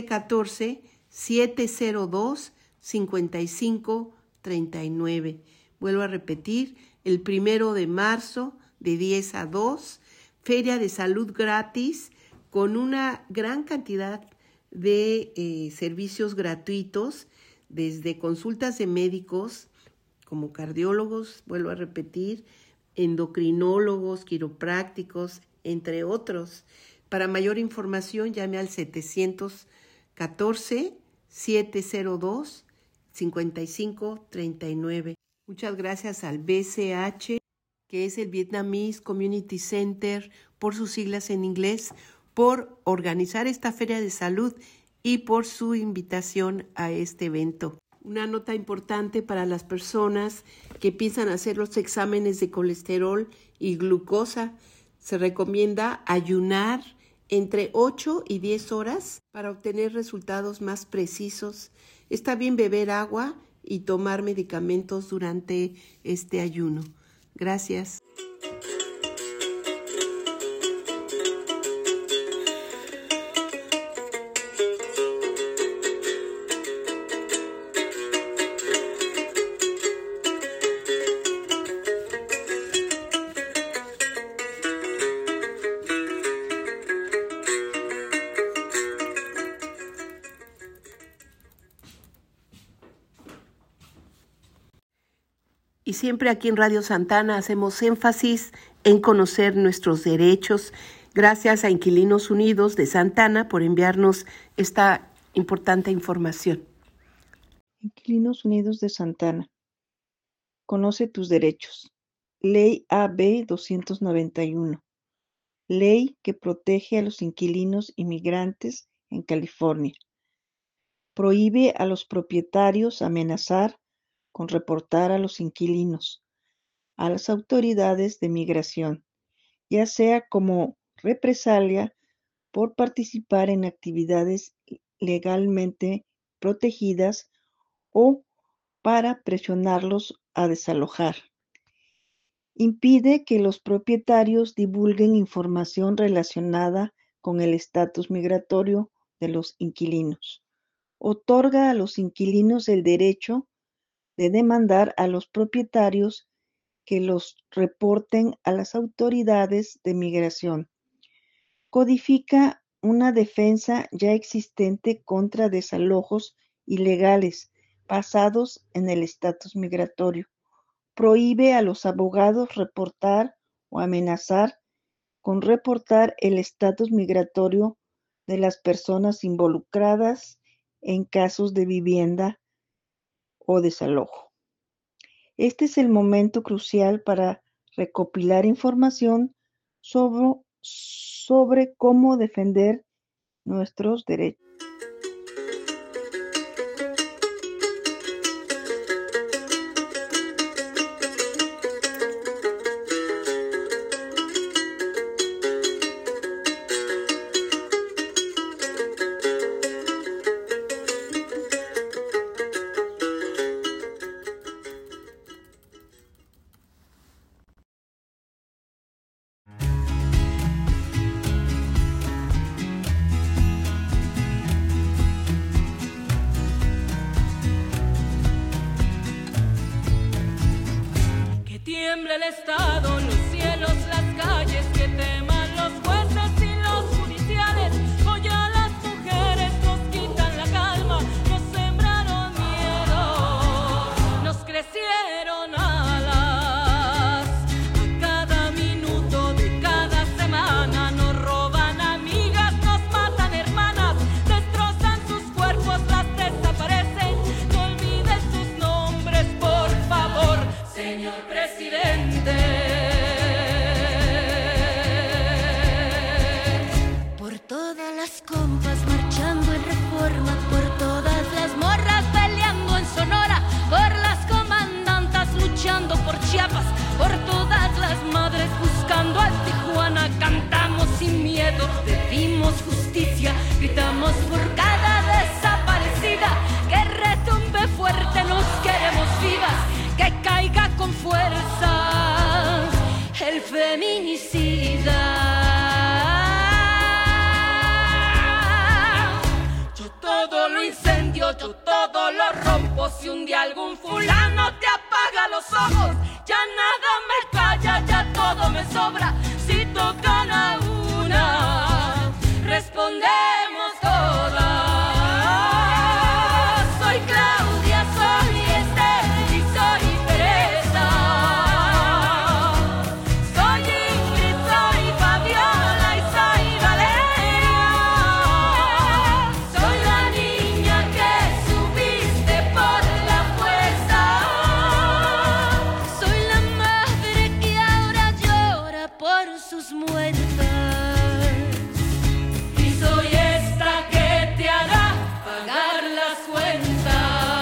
714-702-5539. Vuelvo a repetir, el 1 de marzo de 10 a 2, feria de salud gratis con una gran cantidad de servicios gratuitos, desde consultas de médicos como cardiólogos, vuelvo a repetir, endocrinólogos, quiroprácticos, entre otros. Para mayor información, llame al 714-702-5539. Muchas gracias al BCH, que es el Vietnamese Community Center, por sus siglas en inglés, por organizar esta feria de salud y por su invitación a este evento. Una nota importante para las personas que piensan hacer los exámenes de colesterol y glucosa. Se recomienda ayunar entre 8 y 10 horas para obtener resultados más precisos. Está bien beber agua y tomar medicamentos durante este ayuno. Gracias. Y siempre aquí en Radio Santana hacemos énfasis en conocer nuestros derechos Gracias a Inquilinos Unidos de Santa Ana por enviarnos esta importante información. Inquilinos Unidos de Santa Ana. Conoce tus derechos. Ley AB 291. Ley que protege a los inquilinos inmigrantes en California. Prohíbe a los propietarios amenazar con reportar a los inquilinos a las autoridades de migración, ya sea como represalia por participar en actividades legalmente protegidas o para presionarlos a desalojar. Impide que los propietarios divulguen información relacionada con el estatus migratorio de los inquilinos. Otorga a los inquilinos el derecho de demandar a los propietarios que los reporten a las autoridades de migración. Codifica una defensa ya existente contra desalojos ilegales basados en el estatus migratorio. Prohíbe a los abogados reportar o amenazar con reportar el estatus migratorio de las personas involucradas en casos de vivienda o desalojo. Este es el momento crucial para recopilar información sobre cómo defender nuestros derechos. Tiembla el Estado, los cielos, las calles, que teman los jueces y los judiciales. Hoy a las mujeres nos quitan la calma, nos sembraron miedo, nos crecieron alas. A cada minuto de cada semana nos roban amigas, nos matan hermanas, destrozan sus cuerpos, las desaparecen. No olviden sus nombres, por favor, señor presidente. Por todas las compas marchando en Reforma, por todas las morras peleando en Sonora, por las comandantas luchando por Chiapas, por todas las madres buscando a Tijuana. Cantamos sin miedo, pedimos justicia, gritamos por cada desaparecida. Que retumbe fuerte, nos queremos vivas, que caiga con fuerza el feminicida. Yo todo lo incendio, yo todo lo rompo. Si un día algún fulano te apaga los ojos, ya nada me calla, ya todo me sobra. Si tocan a una, respondemos todas. Soy Claudia, soy Esther y soy Teresa. Soy Ingrid, soy Fabiola y soy Valeria. Soy la niña que subiste por la fuerza. Soy la madre que ahora llora por sus muertas. Y soy esta que te hará pagar las cuentas.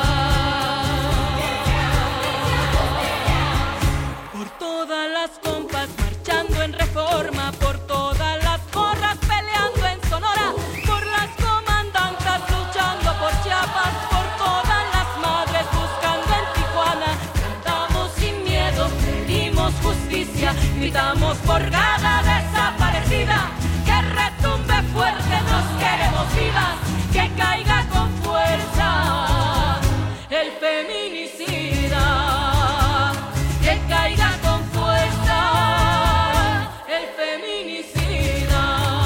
Por todas las compas marchando en Reforma, por todas las morras peleando en Sonora, por las comandantas luchando por Chiapas, por todas las madres buscando en Tijuana. Cantamos sin miedo, pedimos justicia, gritamos por cada desaparecida. Que retumbe fuerte, nos queremos vivas, que caiga con fuerza el feminicida. Que caiga con fuerza el feminicida.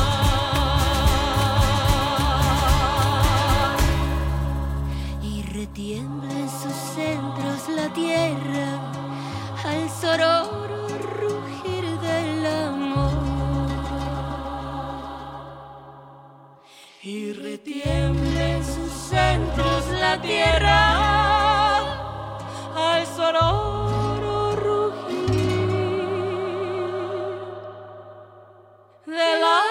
Y retiembla en sus centros la tierra al sororo rugir del amor. la tierra al sonoro rugir del amor.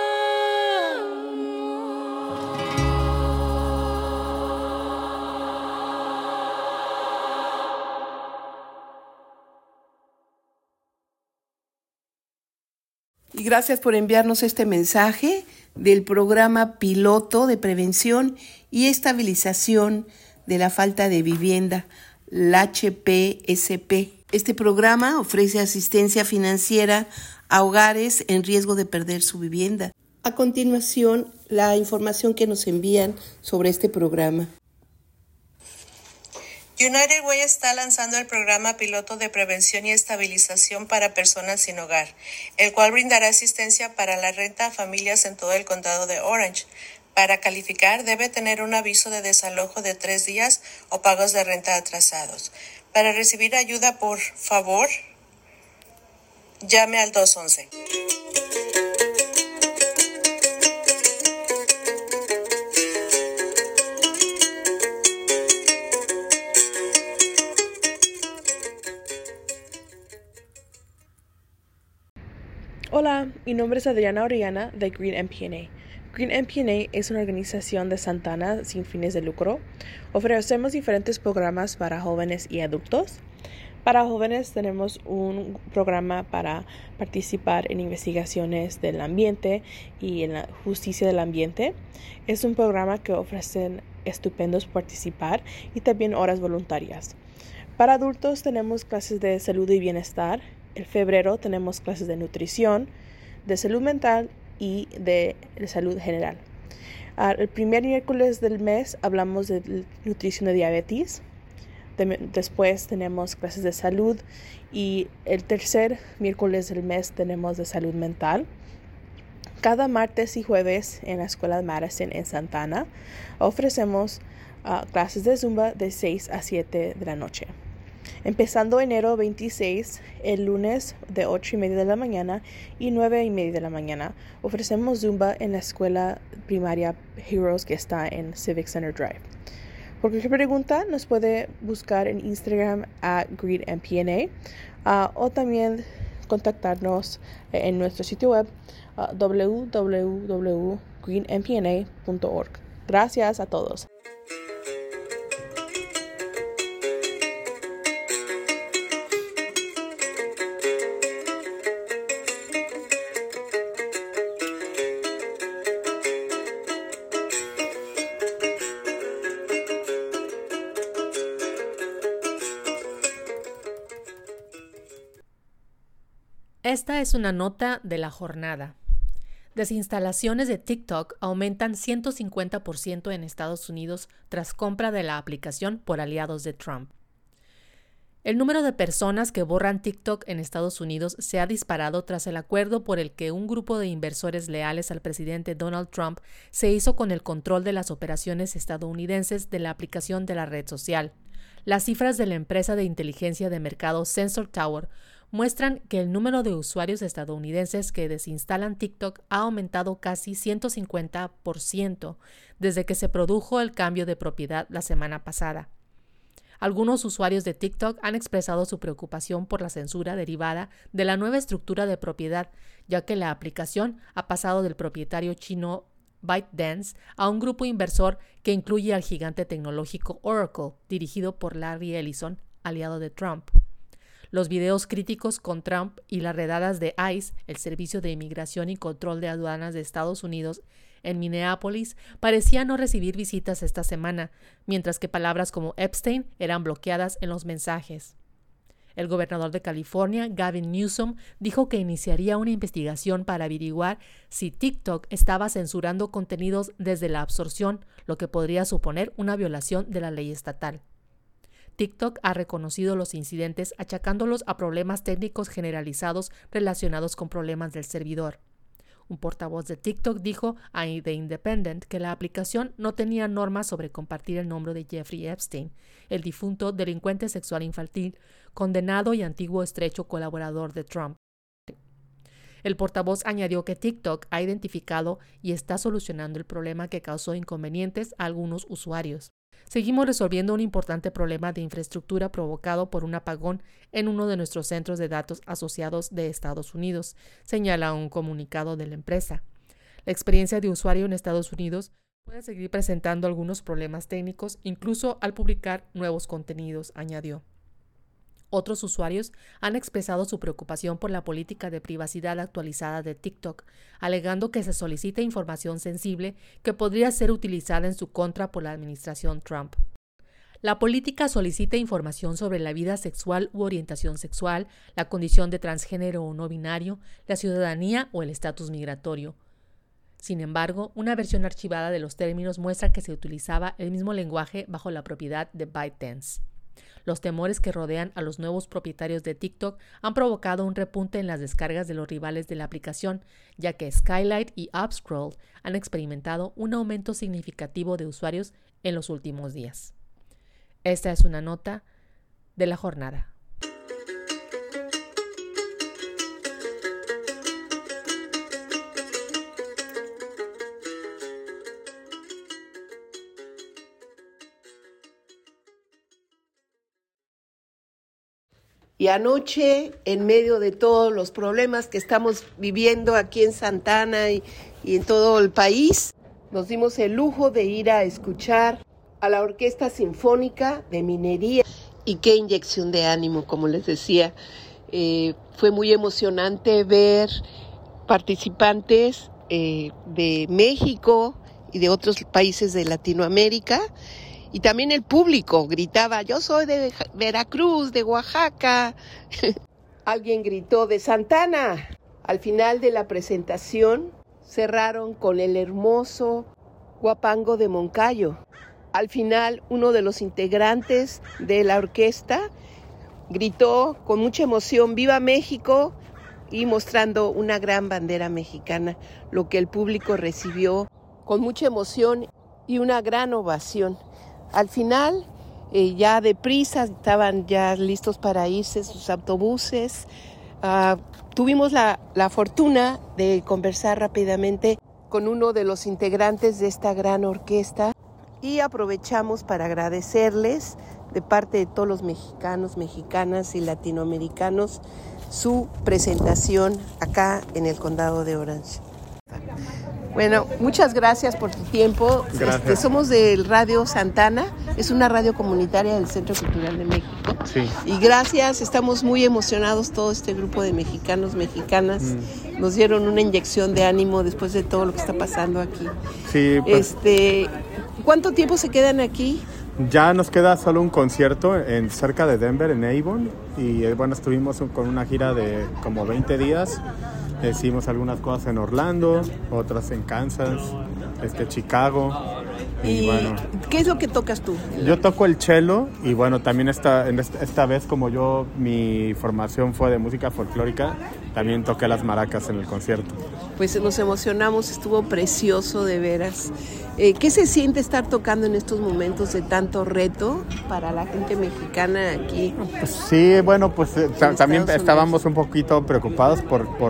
Y gracias por enviarnos este mensaje del programa piloto de prevención y estabilización de la falta de vivienda, el HPSP. Este programa ofrece asistencia financiera a hogares en riesgo de perder su vivienda. A continuación, la información que nos envían sobre este programa. United Way está lanzando el programa piloto de prevención y estabilización para personas sin hogar, el cual brindará asistencia para la renta a familias en todo el condado de Orange. Para calificar, debe tener un aviso de desalojo de 3 días o pagos de renta atrasados. Para recibir ayuda, por favor, llame al 211. Hola, mi nombre es Adriana Orellana de Green MPNA. Green MPNA es una organización de Santa Ana sin fines de lucro. Ofrecemos diferentes programas para jóvenes y adultos. Para jóvenes tenemos un programa para participar en investigaciones del ambiente y en la justicia del ambiente. Es un programa que ofrecen estupendos participar y también horas voluntarias. Para adultos tenemos clases de salud y bienestar. En febrero tenemos clases de nutrición, de salud mental y de salud general. El primer miércoles del mes hablamos de nutrición de diabetes. Después tenemos clases de salud y el tercer miércoles del mes tenemos de salud mental. Cada martes y jueves en la Escuela de Madison en Santa Ana ofrecemos clases de Zumba de 6 a 7 de la noche. Empezando enero 26, el lunes de 8:30 de la mañana y 9:30 de la mañana, ofrecemos Zumba en la escuela primaria Heroes que está en Civic Center Drive. Por cualquier pregunta, nos puede buscar en Instagram @GreenMPNA o también contactarnos en nuestro sitio web www.greenmpna.org. Gracias a todos. Esta es una nota de la jornada. Desinstalaciones de TikTok aumentan 150% en Estados Unidos tras compra de la aplicación por aliados de Trump. El número de personas que borran TikTok en Estados Unidos se ha disparado tras el acuerdo por el que un grupo de inversores leales al presidente Donald Trump se hizo con el control de las operaciones estadounidenses de la aplicación de la red social. Las cifras de la empresa de inteligencia de mercado Sensor Tower muestran que el número de usuarios estadounidenses que desinstalan TikTok ha aumentado casi 150% desde que se produjo el cambio de propiedad la semana pasada. Algunos usuarios de TikTok han expresado su preocupación por la censura derivada de la nueva estructura de propiedad, ya que la aplicación ha pasado del propietario chino ByteDance a un grupo inversor que incluye al gigante tecnológico Oracle, dirigido por Larry Ellison, aliado de Trump. Los videos críticos con Trump y las redadas de ICE, el Servicio de Inmigración y Control de Aduanas de Estados Unidos, en Minneapolis, parecían no recibir visitas esta semana, mientras que palabras como Epstein eran bloqueadas en los mensajes. El gobernador de California, Gavin Newsom, dijo que iniciaría una investigación para averiguar si TikTok estaba censurando contenidos desde la absorción, lo que podría suponer una violación de la ley estatal. TikTok ha reconocido los incidentes achacándolos a problemas técnicos generalizados relacionados con problemas del servidor. Un portavoz de TikTok dijo a The Independent que la aplicación no tenía normas sobre compartir el nombre de Jeffrey Epstein, el difunto delincuente sexual infantil, condenado y antiguo estrecho colaborador de Trump. El portavoz añadió que TikTok ha identificado y está solucionando el problema que causó inconvenientes a algunos usuarios. Seguimos resolviendo un importante problema de infraestructura provocado por un apagón en uno de nuestros centros de datos asociados de Estados Unidos, señala un comunicado de la empresa. La experiencia de usuario en Estados Unidos puede seguir presentando algunos problemas técnicos, incluso al publicar nuevos contenidos, añadió. Otros usuarios han expresado su preocupación por la política de privacidad actualizada de TikTok, alegando que se solicita información sensible que podría ser utilizada en su contra por la administración Trump. La política solicita información sobre la vida sexual u orientación sexual, la condición de transgénero o no binario, la ciudadanía o el estatus migratorio. Sin embargo, una versión archivada de los términos muestra que se utilizaba el mismo lenguaje bajo la propiedad de ByteDance. Los temores que rodean a los nuevos propietarios de TikTok han provocado un repunte en las descargas de los rivales de la aplicación, ya que Skylight y Upscroll han experimentado un aumento significativo de usuarios en los últimos días. Esta es una nota de la jornada. Y anoche, en medio de todos los problemas que estamos viviendo aquí en Santa Ana y en todo el país, nos dimos el lujo de ir a escuchar a la Orquesta Sinfónica de Minería. Y qué inyección de ánimo, como les decía. Fue muy emocionante ver participantes de México y de otros países de Latinoamérica. Y también el público gritaba, yo soy de Veracruz, de Oaxaca. Alguien gritó de Santa Ana. Al final de la presentación cerraron con el hermoso Huapango de Moncayo. Al final uno de los integrantes de la orquesta gritó con mucha emoción, ¡Viva México! Y mostrando una gran bandera mexicana, lo que el público recibió con mucha emoción y una gran ovación. Al final, ya deprisa, estaban ya listos para irse sus autobuses. Tuvimos la fortuna de conversar rápidamente con uno de los integrantes de esta gran orquesta y aprovechamos para agradecerles de parte de todos los mexicanos, mexicanas y latinoamericanos su presentación acá en el condado de Orange. Bueno, muchas gracias por tu tiempo. Somos del Radio Santa Ana, es una radio comunitaria del Centro Cultural de México. Sí. Y gracias, estamos muy emocionados, todo este grupo de mexicanos, mexicanas. Nos dieron una inyección de ánimo después de todo lo que está pasando aquí. Sí, pues, ¿cuánto tiempo se quedan aquí? Ya nos queda solo un concierto cerca de Denver, en Avon. Y bueno, estuvimos con una gira de como 20 días. Hicimos algunas cosas en Orlando, otras en Kansas, Chicago. Y bueno, ¿qué es lo que tocas tú? Yo toco el cello y bueno, también esta vez como mi formación fue de música folclórica, también toqué las maracas en el concierto. Pues nos emocionamos, estuvo precioso de veras. ¿Qué se siente estar tocando en estos momentos de tanto reto para la gente mexicana aquí? Pues sí, bueno, pues también estábamos un poquito preocupados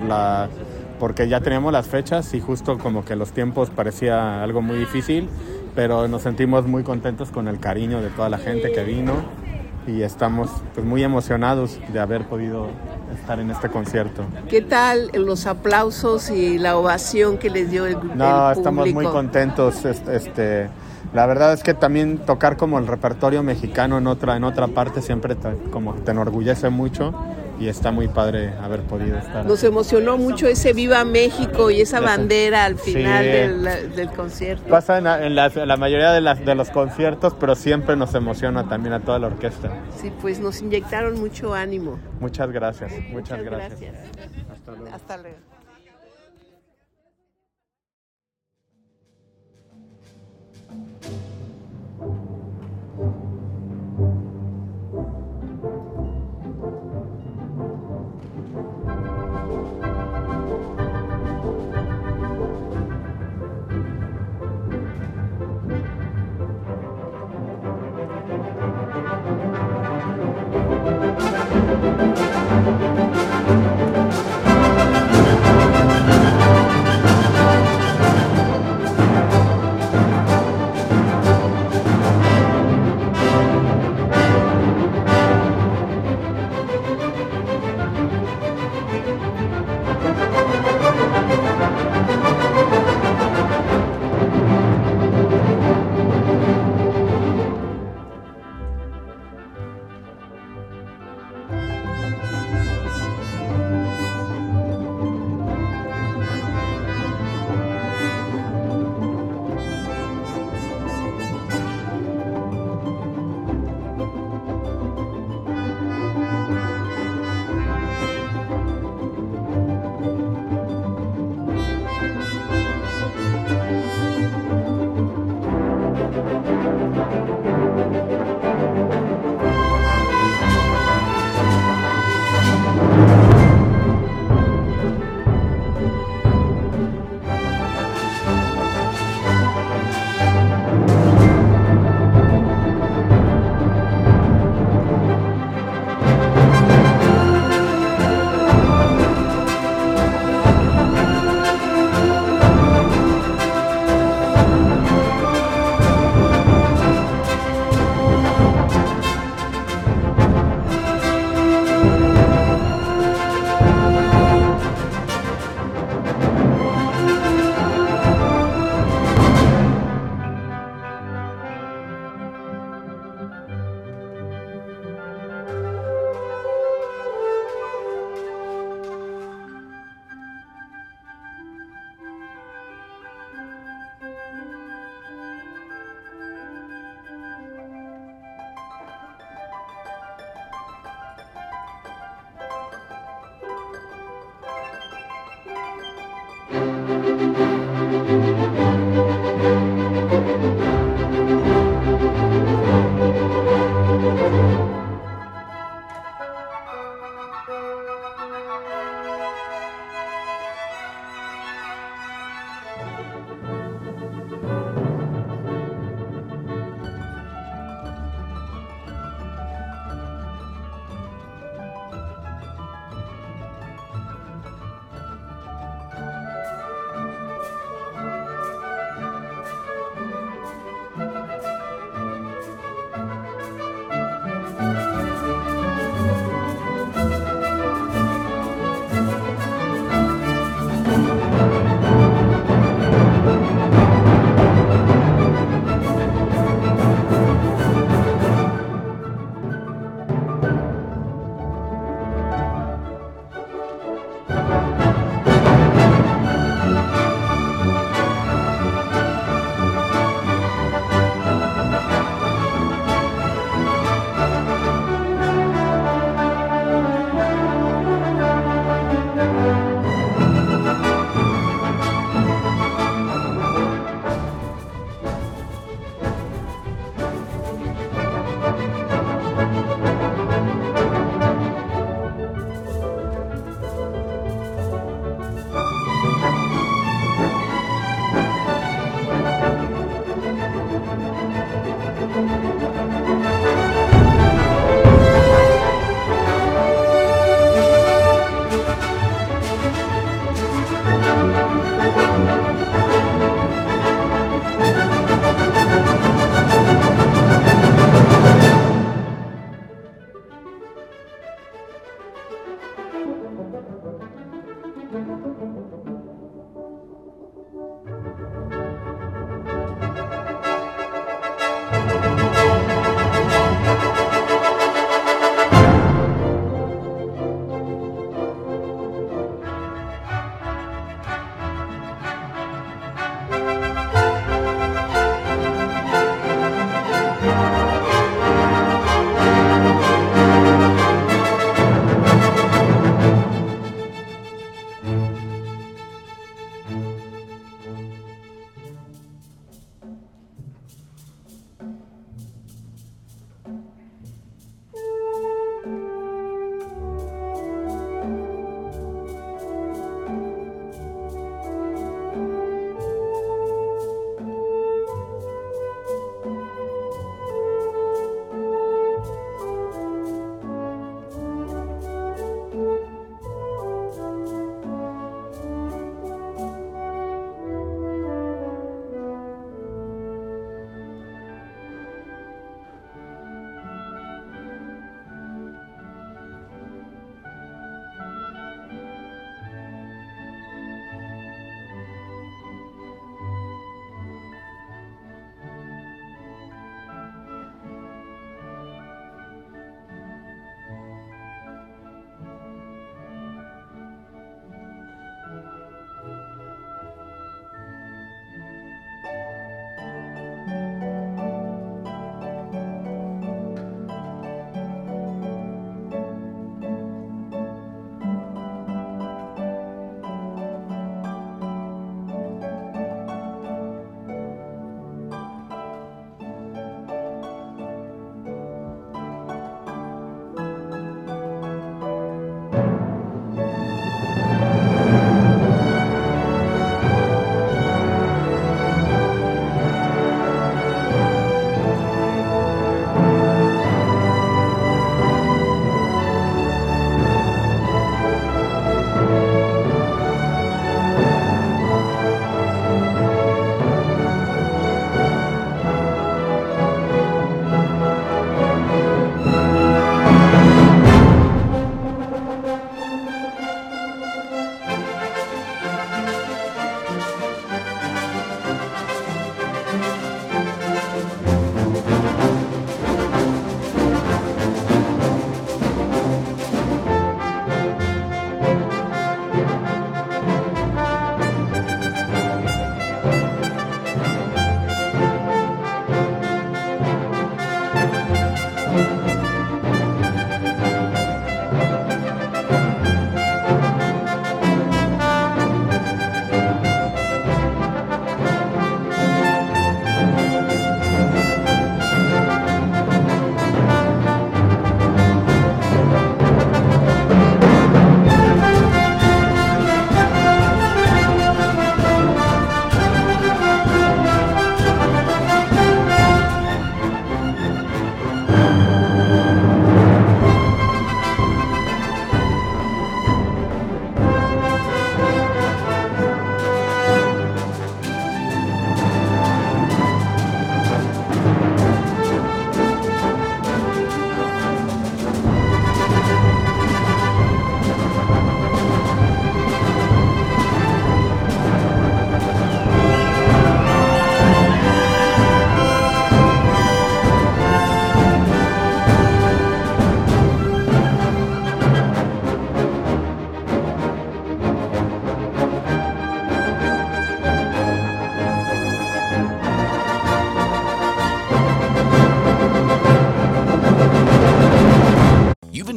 porque ya teníamos las fechas y justo como que los tiempos parecía algo muy difícil, pero nos sentimos muy contentos con el cariño de toda la gente que vino y estamos pues muy emocionados de haber podido estar en este concierto. ¿Qué tal los aplausos y la ovación que les dio el público? No, estamos muy contentos. La verdad es que también tocar como el repertorio mexicano en otra parte siempre como te enorgullece mucho y está muy padre haber podido estar. Nos emocionó mucho ese Viva México y esa bandera al final del concierto. Pasa en la mayoría de los conciertos, pero siempre nos emociona también a toda la orquesta. Sí, pues nos inyectaron mucho ánimo. Muchas gracias. Muchas gracias. Hasta luego. Hasta luego.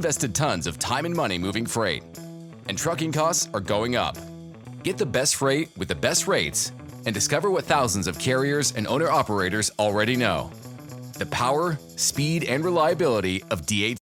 invested tons of time and money moving freight, and trucking costs are going up. Get the best freight with the best rates and discover what thousands of carriers and owner-operators already know. The power, speed, and reliability of DAT.